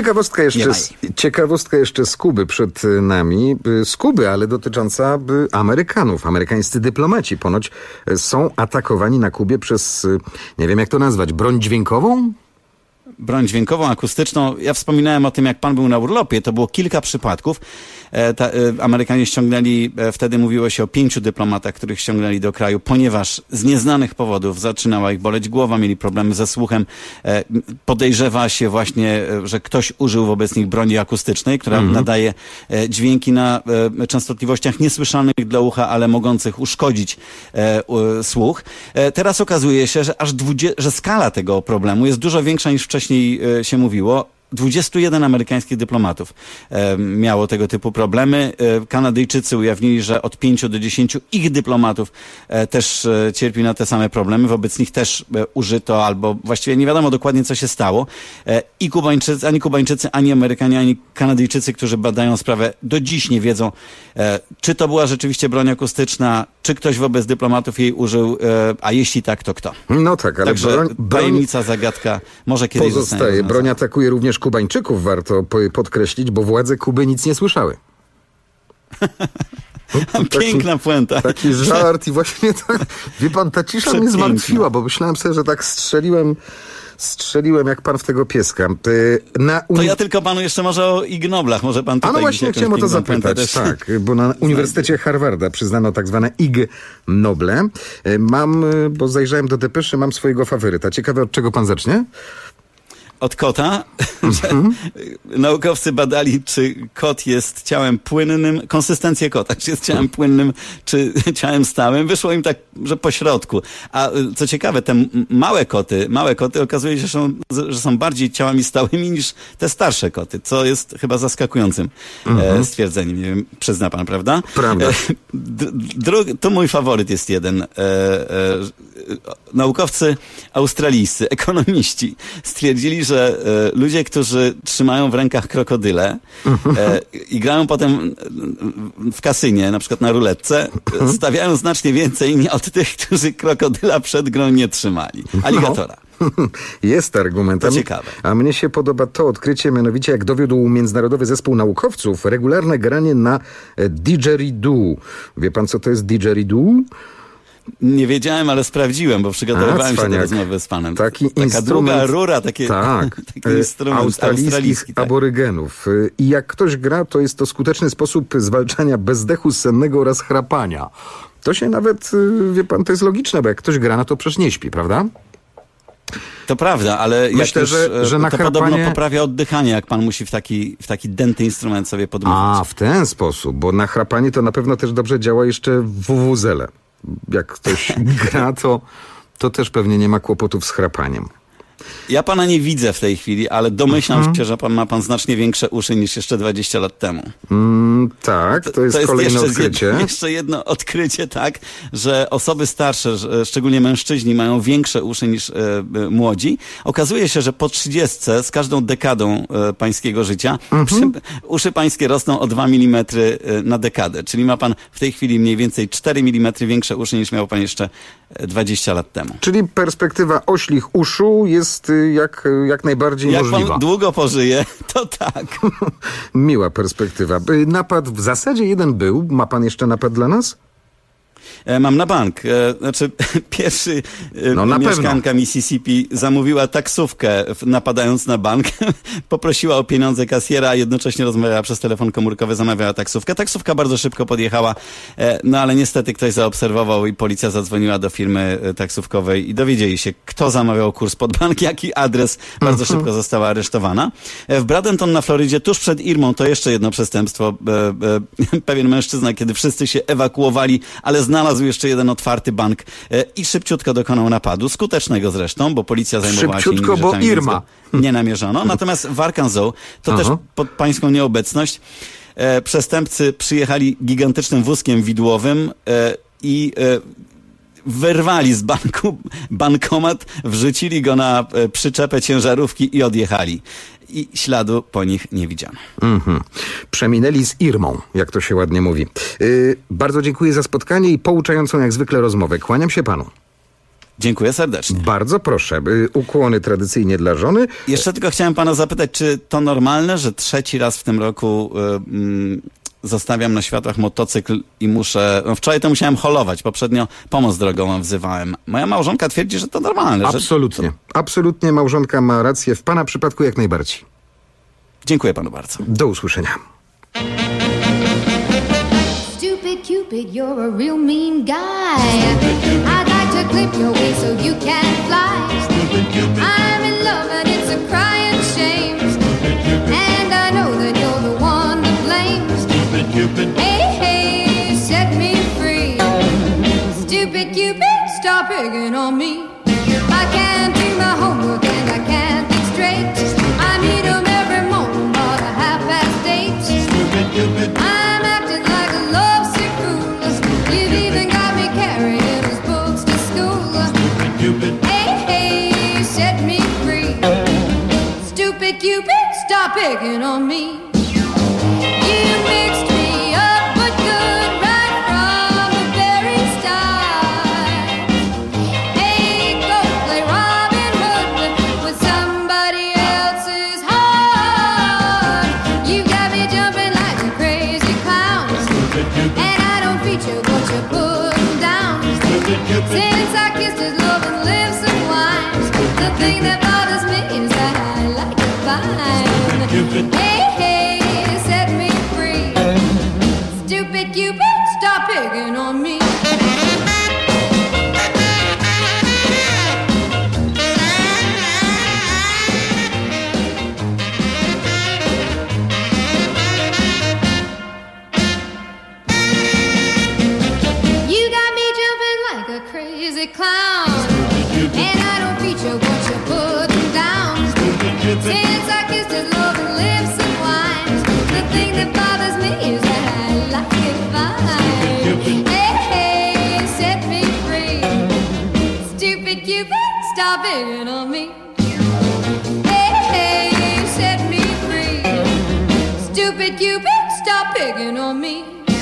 Ciekawostka jeszcze z Kuby przed nami. Z Kuby, ale dotycząca Amerykanów. Amerykańscy dyplomaci ponoć są atakowani na Kubie przez, nie wiem jak to nazwać, broń dźwiękową? Broń dźwiękową, akustyczną. Ja wspominałem o tym, jak pan był na urlopie. To było kilka przypadków. Amerykanie ściągnęli, wtedy mówiło się o 5 dyplomatach, których ściągnęli do kraju, ponieważ z nieznanych powodów zaczynała ich boleć głowa, mieli problemy ze słuchem. Podejrzewa się właśnie, że ktoś użył wobec nich broni akustycznej, która nadaje dźwięki na częstotliwościach niesłyszalnych dla ucha, ale mogących uszkodzić słuch. Teraz okazuje się, że że skala tego problemu jest dużo większa niż wcześniej się mówiło. 21 amerykańskich dyplomatów miało tego typu problemy. Kanadyjczycy ujawnili, że od 5 do 10 ich dyplomatów też cierpi na te same problemy. Wobec nich też użyto, albo właściwie nie wiadomo dokładnie, co się stało. I ani Kubańczycy, ani Amerykanie, ani Kanadyjczycy, którzy badają sprawę, do dziś nie wiedzą, czy to była rzeczywiście broń akustyczna, czy ktoś wobec dyplomatów jej użył, a jeśli tak, to kto. No tak, ale także tajemnica, zagadka może kiedyś pozostaje. Broń atakuje również Kubańczyków, warto podkreślić, bo władze Kuby nic nie słyszały. Piękna puenta. Taki żart i właśnie tak, wie pan, ta cisza mnie zmartwiła, bo myślałem sobie, że tak strzeliłem jak pan w tego pieska. To ja tylko panu jeszcze może o Ig Noblach, może pan tutaj... no właśnie chciałem o to zapytać, tak, bo na Uniwersytecie Harvarda przyznano tak zwane Ig Noble. Bo zajrzałem do depeszy, mam swojego faworyta. Ciekawe, od czego pan zacznie? Od kota, że naukowcy badali, czy kot jest ciałem płynnym, konsystencję kota, czy jest ciałem płynnym, czy ciałem stałym. Wyszło im tak, że po środku. A co ciekawe, te małe koty okazuje się, że są bardziej ciałami stałymi niż te starsze koty, co jest chyba zaskakującym stwierdzeniem. Nie wiem, przyzna pan, prawda? Prawda. To mój faworyt jest jeden. Naukowcy australijscy, ekonomiści stwierdzili, że ludzie, którzy trzymają w rękach krokodyle i grają potem w kasynie, na przykład na ruletce, stawiają znacznie więcej od tych, którzy krokodyla przed grą nie trzymali. Aligatora. Jest argument. To ciekawe. A mnie się podoba to odkrycie, mianowicie jak dowiódł międzynarodowy zespół naukowców, regularne granie na didgeridoo. Wie pan, co to jest didgeridoo? Nie wiedziałem, ale sprawdziłem, bo przygotowywałem się do rozmowy z panem. Taka druga rura, taki instrument australijski. Aborygenów. I jak ktoś gra, to jest to skuteczny sposób zwalczania bezdechu sennego oraz chrapania. To się nawet, wie pan, to jest logiczne, bo jak ktoś gra, no to przecież nie śpi, prawda? To prawda, ale myślę, jak już, że to podobno poprawia oddychanie, jak pan musi w taki dęty instrument sobie podmuchać. A, w ten sposób, bo na chrapanie to na pewno też dobrze działa jeszcze wuwuzele. Jak ktoś gra, to też pewnie nie ma kłopotów z chrapaniem. Ja pana nie widzę w tej chwili, ale domyślam się, że ma pan znacznie większe uszy niż jeszcze 20 lat temu. Tak, to jest kolejne odkrycie. Jeszcze jedno odkrycie, tak, że osoby starsze, szczególnie mężczyźni, mają większe uszy niż młodzi. Okazuje się, że po 30 z każdą dekadą pańskiego życia uszy pańskie rosną o 2 mm na dekadę. Czyli ma pan w tej chwili mniej więcej 4 mm większe uszy niż miał pan jeszcze 20 lat temu. Czyli perspektywa oślich uszu jest jak najbardziej możliwa. Jak pan długo pożyje, to tak. Miła perspektywa. Napad w zasadzie jeden był. Ma pan jeszcze napad dla nas? Mam na bank. Znaczy, pierwszy mieszkanka Mississippi zamówiła taksówkę, napadając na bank. Poprosiła o pieniądze kasjera, a jednocześnie rozmawiała przez telefon komórkowy, zamawiała taksówkę. Taksówka bardzo szybko podjechała, no ale niestety ktoś zaobserwował i policja zadzwoniła do firmy taksówkowej i dowiedzieli się, kto zamawiał kurs pod bank, jaki adres. Bardzo szybko została aresztowana. W Bradenton na Florydzie, tuż przed Irmą, to jeszcze jedno przestępstwo. Pewien mężczyzna, kiedy wszyscy się ewakuowali, ale znalazł jeszcze jeden otwarty bank i szybciutko dokonał napadu, skutecznego zresztą, bo policja zajmowała się innymi rzeczami, bo Irma nie namierzono. Natomiast w Arkansas, to też pod pańską nieobecność, przestępcy przyjechali gigantycznym wózkiem widłowym i wyrwali z banku bankomat, wrzucili go na przyczepę ciężarówki i odjechali. I śladu po nich nie widziano. Przeminęli z Irmą, jak to się ładnie mówi. Bardzo dziękuję za spotkanie i pouczającą jak zwykle rozmowę. Kłaniam się panu. Dziękuję serdecznie. Bardzo proszę. Ukłony tradycyjnie dla żony. Jeszcze tylko chciałem pana zapytać, czy to normalne, że trzeci raz w tym roku zostawiam na światłach motocykl i muszę... No wczoraj to musiałem holować, poprzednio pomoc drogową wzywałem. Moja małżonka twierdzi, że to normalne. Absolutnie. Absolutnie małżonka ma rację. W pana przypadku jak najbardziej. Dziękuję panu bardzo. Do usłyszenia. Stupid Cupid, you're a real mean guy. I'd like to clip your wings so you can fly. I'm in love and it's a crying shame. And I know that you're the one to blame. Hey, hey, set me free. Stupid Cupid, stop picking on me. I can't do my homework and I can't think straight. I need 'em every morning about 8:30. I'm acting like a lovesick fool. You've even got me carrying his books to school. Hey, hey, set me free. Stupid Cupid, stop picking on me. You mixed me up but good right from the very start. Hey, go play Robin Hood with somebody else's heart. You got me jumping like a crazy clown. And I don't feature what you're putting down. Since I kissed his loving lips and wine, the thing that bothers me is that I like it fine. Hey, hey, set me free. Stupid Cupid, stop picking on me. You got me jumping like a crazy clown. And I don't feature what you're putting down. Since I kissed his loving lips and wine, the thing that bothers me is that I like it fine. Hey, hey, set me free. Stupid Cupid, stop picking on me. Hey, hey, set me free. Stupid Cupid, stop picking on me.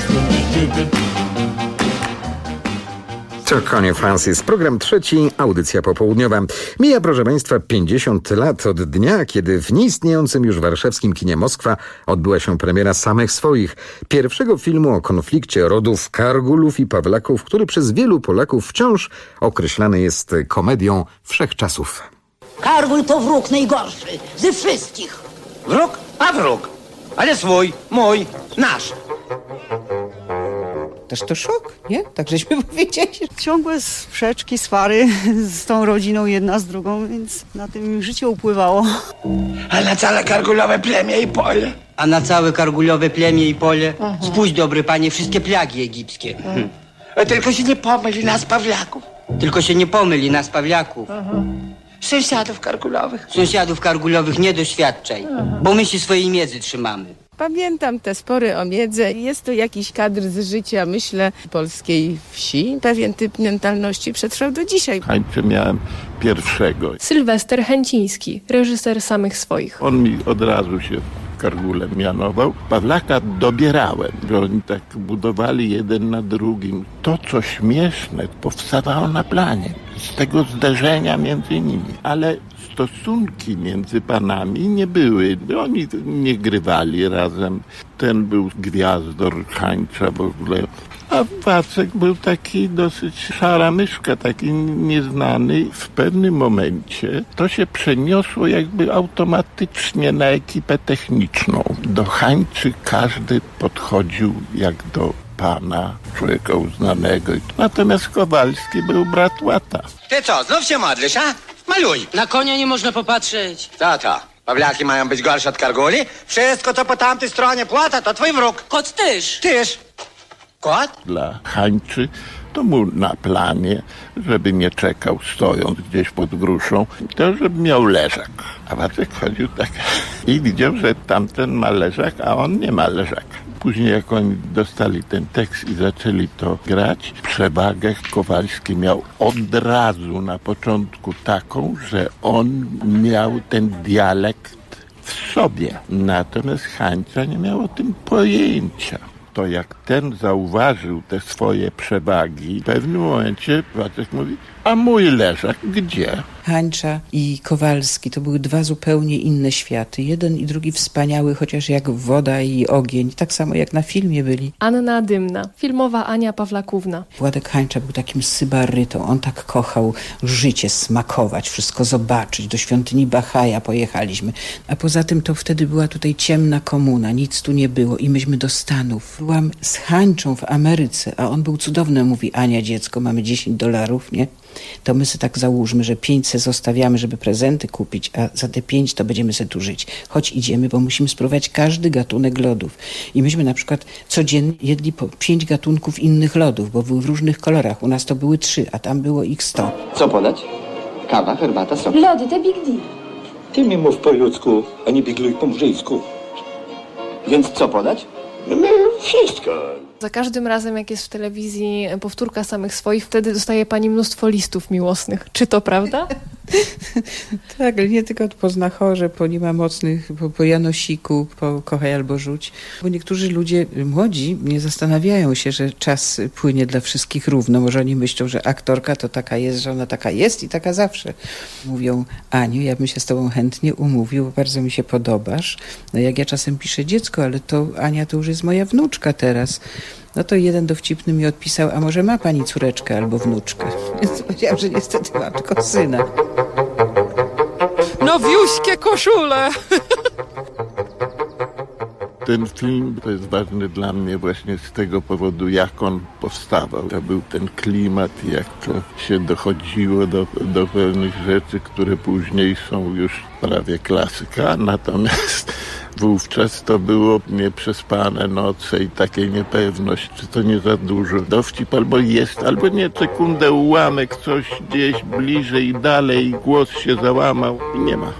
To Connie Francis, program trzeci, audycja popołudniowa. Mija, proszę państwa, 50 lat od dnia, kiedy w nieistniejącym już warszawskim kinie Moskwa odbyła się premiera Samych swoich, pierwszego filmu o konflikcie rodów Kargulów i Pawlaków, który przez wielu Polaków wciąż określany jest komedią wszechczasów. Kargul to wróg najgorszy ze wszystkich. Wróg? A wróg. Ale swój, mój, nasz. Też to szok, nie? Tak żeśmy powiedzieli. Ciągłe sprzeczki, swary z tą rodziną jedna z drugą, więc na tym im życie upływało. A na całe kargulowe plemię i pole? A na całe kargulowe plemię i pole spuść, dobry panie, wszystkie plagi egipskie. Tylko się nie pomyli nas Pawlaków. Tylko się nie pomyli nas Pawlaków. Sąsiadów kargulowych. Sąsiadów kargulowych nie doświadczaj, bo my się swojej miedzy trzymamy. Pamiętam te spory o miedzę. Jest to jakiś kadr z życia, myślę, polskiej wsi. Pewien typ mentalności przetrwał do dzisiaj. Hańczę miałem pierwszego. Sylwester Chęciński, reżyser Samych swoich. On mi od razu się Kargulem mianował. Pawlaka dobierałem, że oni tak budowali jeden na drugim. To, co śmieszne, powstawało na planie. Z tego zderzenia między nimi. Ale stosunki między panami nie były. Oni nie grywali razem. Ten był gwiazdor Hańcza w ogóle. A Wacek był taki dosyć szara myszka, taki nieznany. W pewnym momencie to się przeniosło jakby automatycznie na ekipę techniczną. Do Hańczy każdy podchodził jak do pana, człowieka uznanego. Natomiast Kowalski był brat łata. Ty co, znów się modlisz, a? Maluj. Na konia nie można popatrzeć. Co? Pawlaki mają być gorsze od karguli? Wszystko, co po tamtej stronie płota, to twój wróg. Kot też. Tyż. Kot? Dla Hańczy to mu na planie, żeby nie czekał stojąc gdzieś pod gruszą, to żeby miał leżak. A Wacek chodził tak i widział, że tamten ma leżak, a on nie ma leżaka. Później jak oni dostali ten tekst i zaczęli to grać, przewagę Kowalski miał od razu na początku taką, że on miał ten dialekt w sobie. Natomiast Hańcza nie miał o tym pojęcia. To jak ten zauważył te swoje przewagi, w pewnym momencie Wacek mówi, a mój leżak gdzie? Hańcza i Kowalski to były dwa zupełnie inne światy. Jeden i drugi wspaniały, chociaż jak woda i ogień. Tak samo jak na filmie byli. Anna Dymna, filmowa Ania Pawlakówna. Władek Hańcza był takim sybarytą. On tak kochał życie, smakować, wszystko zobaczyć. Do świątyni Bahaja pojechaliśmy. A poza tym to wtedy była tutaj ciemna komuna. Nic tu nie było i myśmy do Stanów. Byłam z Hańczą w Ameryce, a on był cudowny. Mówi, Ania, dziecko, mamy $10, nie? To my sobie tak załóżmy, że 5 se zostawiamy, żeby prezenty kupić, a za te 5 to będziemy se tu żyć. Choć idziemy, bo musimy spróbować każdy gatunek lodów. I myśmy na przykład codziennie jedli po 5 gatunków innych lodów, bo były w różnych kolorach. U nas to były 3, a tam było ich 100. Co podać? Kawa, herbata, sok. Lody to Big D. Ty mi mów po ludzku, a nie bigluj po murzyjsku. Więc co podać? Wszystko. Za każdym razem, jak jest w telewizji powtórka samych swoich, wtedy dostaje pani mnóstwo listów miłosnych. Czy to prawda? Tak, ale nie tylko po Znachorze, po Nie ma mocnych, po Janosiku, po Kochaj albo rzuć. Bo niektórzy ludzie młodzi nie zastanawiają się, że czas płynie dla wszystkich równo. Może oni myślą, że aktorka to taka jest, że ona taka jest i taka zawsze. Mówią, Aniu, ja bym się z tobą chętnie umówił, bo bardzo mi się podobasz. No jak ja czasem piszę dziecko, ale to Ania to już jest moja wnuczka teraz. No to jeden dowcipny mi odpisał, a może ma pani córeczkę albo wnuczkę? Więc powiedziałam, że niestety mam tylko syna. Nowiuśkie koszule! Ten film to jest ważny dla mnie właśnie z tego powodu, jak on powstawał. To był ten klimat, jak to się dochodziło do pewnych rzeczy, które później są już prawie klasyka. Natomiast wówczas to było nieprzespane noce i takie niepewność, czy to nie za dużo. Dowcip albo jest, albo nie. Sekundę, ułamek, coś gdzieś bliżej i dalej, głos się załamał i nie ma.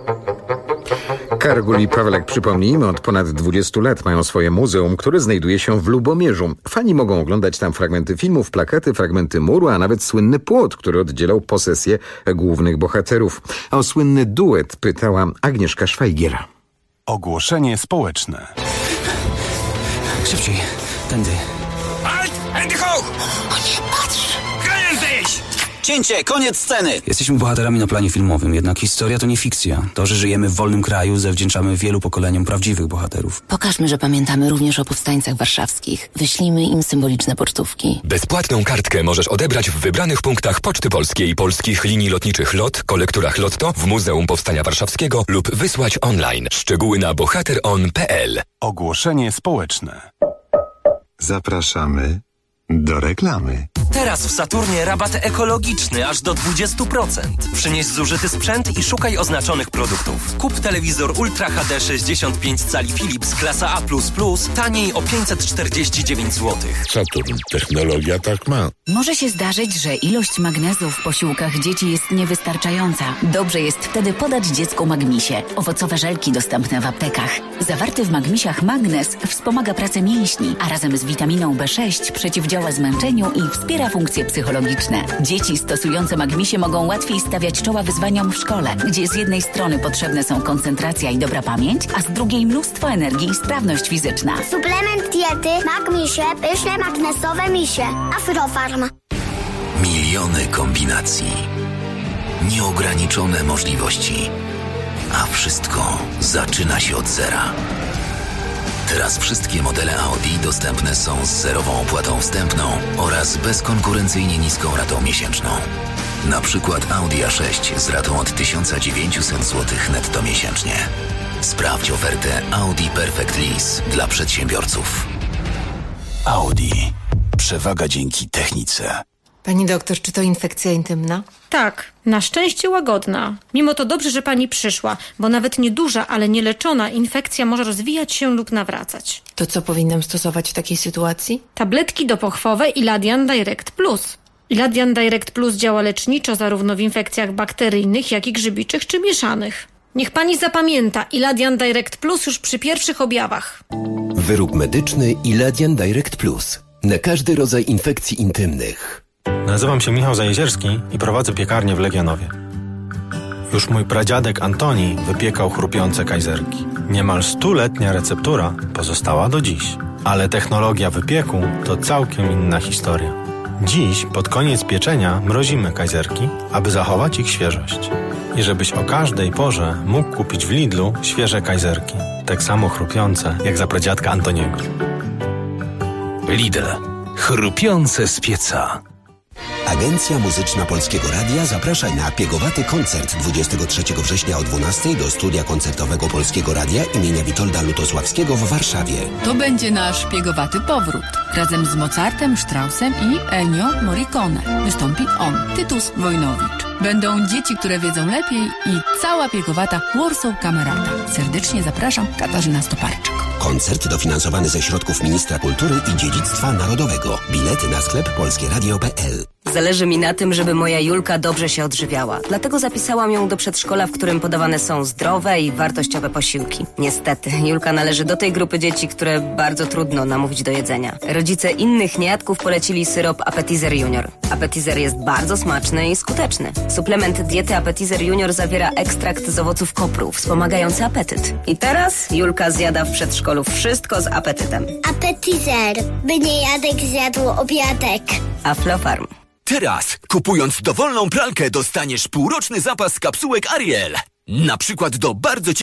Kargul i Pawlak, przypomnijmy, od ponad 20 lat mają swoje muzeum, które znajduje się w Lubomierzu. Fani mogą oglądać tam fragmenty filmów, plakaty, fragmenty muru, a nawet słynny płot, który oddzielał posesję głównych bohaterów. A o słynny duet pytała Agnieszka Szwajgier. Ogłoszenie społeczne. Szybciej, tędy. Halt! Andy ho! O nie, patrz! Koniec zejść! Cięcie, koniec sceny! Jesteśmy bohaterami na planie filmowym, jednak historia to nie fikcja. To, że żyjemy w wolnym kraju, zawdzięczamy wielu pokoleniom prawdziwych bohaterów. Pokażmy, że pamiętamy również o powstańcach warszawskich. Wyślijmy im symboliczne pocztówki. Bezpłatną kartkę możesz odebrać w wybranych punktach Poczty Polskiej, polskich linii lotniczych LOT, kolekturach Lotto, w Muzeum Powstania Warszawskiego lub wysłać online. Szczegóły na bohateron.pl. Ogłoszenie społeczne. Zapraszamy do reklamy. Teraz w Saturnie rabat ekologiczny aż do 20%. Przynieś zużyty sprzęt i szukaj oznaczonych produktów. Kup telewizor Ultra HD 65 cali Philips klasa A++, taniej o 549 zł. Saturn. Technologia tak ma. Może się zdarzyć, że ilość magnezu w posiłkach dzieci jest niewystarczająca. Dobrze jest wtedy podać dziecku Magmisie. Owocowe żelki dostępne w aptekach. Zawarty w Magmisiach magnez wspomaga pracę mięśni, a razem z witaminą B6 przeciwdziała zmęczeniu i wspiera funkcje psychologiczne. Dzieci stosujące Magmisie mogą łatwiej stawiać czoła wyzwaniom w szkole, gdzie z jednej strony potrzebne są koncentracja i dobra pamięć, a z drugiej mnóstwo energii i sprawność fizyczna. Suplement diety Magmisie, pyszne magnesowe misie. Afrofarm. Miliony kombinacji. Nieograniczone możliwości. A wszystko zaczyna się od zera. Teraz wszystkie modele Audi dostępne są z zerową opłatą wstępną oraz bezkonkurencyjnie niską ratą miesięczną. Na przykład Audi A6 z ratą od 1900 zł netto miesięcznie. Sprawdź ofertę Audi Perfect Lease dla przedsiębiorców. Audi. Przewaga dzięki technice. Pani doktor, czy to infekcja intymna? Tak, na szczęście łagodna. Mimo to dobrze, że pani przyszła, bo nawet nieduża, ale nieleczona infekcja może rozwijać się lub nawracać. To co powinnam stosować w takiej sytuacji? Tabletki dopochwowe Iladian Direct Plus. Iladian Direct Plus działa leczniczo zarówno w infekcjach bakteryjnych, jak i grzybiczych czy mieszanych. Niech pani zapamięta, Iladian Direct Plus już przy pierwszych objawach. Wyrób medyczny Iladian Direct Plus. Na każdy rodzaj infekcji intymnych. Nazywam się Michał Zajezierski i prowadzę piekarnię w Legionowie. Już mój pradziadek Antoni wypiekał chrupiące kajzerki. Niemal 100-letnia receptura pozostała do dziś. Ale technologia wypieku to całkiem inna historia. Dziś, pod koniec pieczenia, mrozimy kajzerki, aby zachować ich świeżość. I żebyś o każdej porze mógł kupić w Lidlu świeże kajzerki. Tak samo chrupiące, jak za pradziadka Antoniego. Lidl. Chrupiące z pieca. Agencja Muzyczna Polskiego Radia zaprasza na piegowaty koncert 23 września o 12 do studia koncertowego Polskiego Radia imienia Witolda Lutosławskiego w Warszawie. To będzie nasz piegowaty powrót. Razem z Mozartem, Straussem i Ennio Morricone. Wystąpi on, Tytus Wojnowicz. Będą dzieci, które wiedzą lepiej i cała piegowata Warsaw Kamerata. Serdecznie zapraszam, Katarzyna Stoparczyk. Koncert dofinansowany ze środków Ministra Kultury i Dziedzictwa Narodowego. Bilety na sklep polskieradio.pl. Zależy mi na tym, żeby moja Julka dobrze się odżywiała. Dlatego zapisałam ją do przedszkola, w którym podawane są zdrowe i wartościowe posiłki. Niestety, Julka należy do tej grupy dzieci, które bardzo trudno namówić do jedzenia. Rodzice innych niejadków polecili syrop Appetizer Junior. Appetizer jest bardzo smaczny i skuteczny. Suplement diety Appetizer Junior zawiera ekstrakt z owoców kopru, wspomagający apetyt. I teraz Julka zjada w przedszkolu wszystko z apetytem. Appetizer, by niejadek zjadł obiadek. Aflofarm. Teraz, kupując dowolną pralkę, dostaniesz półroczny zapas kapsułek Ariel. Na przykład do bardzo